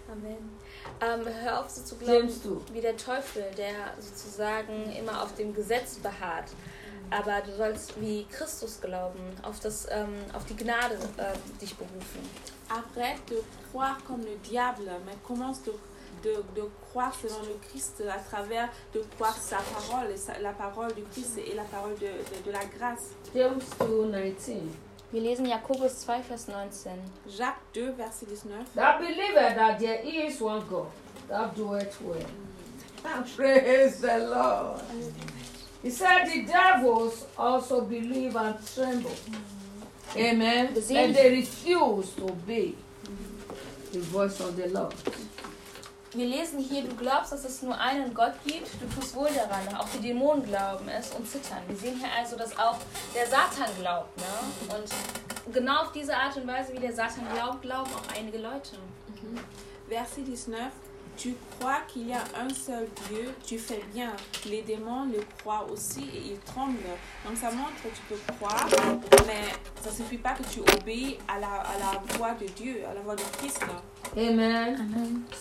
Amen. Hör auf, so zu glauben, James 2. wie der Teufel, der sozusagen immer auf dem Gesetz beharrt. Aber du sollst wie Christus glauben, auf die Gnade dich berufen. Arrête de croire comme le diable, mais commence de croire selon le Christ à travers de croire sa parole, la parole du Christ et la parole de la grâce. James 2:19. Wir lesen Jakobus 2, Vers 19. Jacques 2, verset 19. Thou believest that there is one God, thou doest well. Praise the Lord. He said the devils also believe and tremble. Amen. And they refuse to obey the voice of the Lord. Wir lesen hier, du glaubst, dass es nur einen Gott gibt, du tust wohl daran, auch die Dämonen glauben es und zittern. Wir sehen hier also, dass auch der Satan glaubt. Ne? Und genau auf diese Art und Weise, wie der Satan glaubt, glauben auch einige Leute. Verset 19. Tu crois qu'il y a un seul Dieu, tu fais bien. Les démons le croient aussi et ils tremblent. Donc ça montre que tu peux croire, mais ça ne suffit pas que tu obéis à la voix de Dieu, à la voix de Christ. Amen.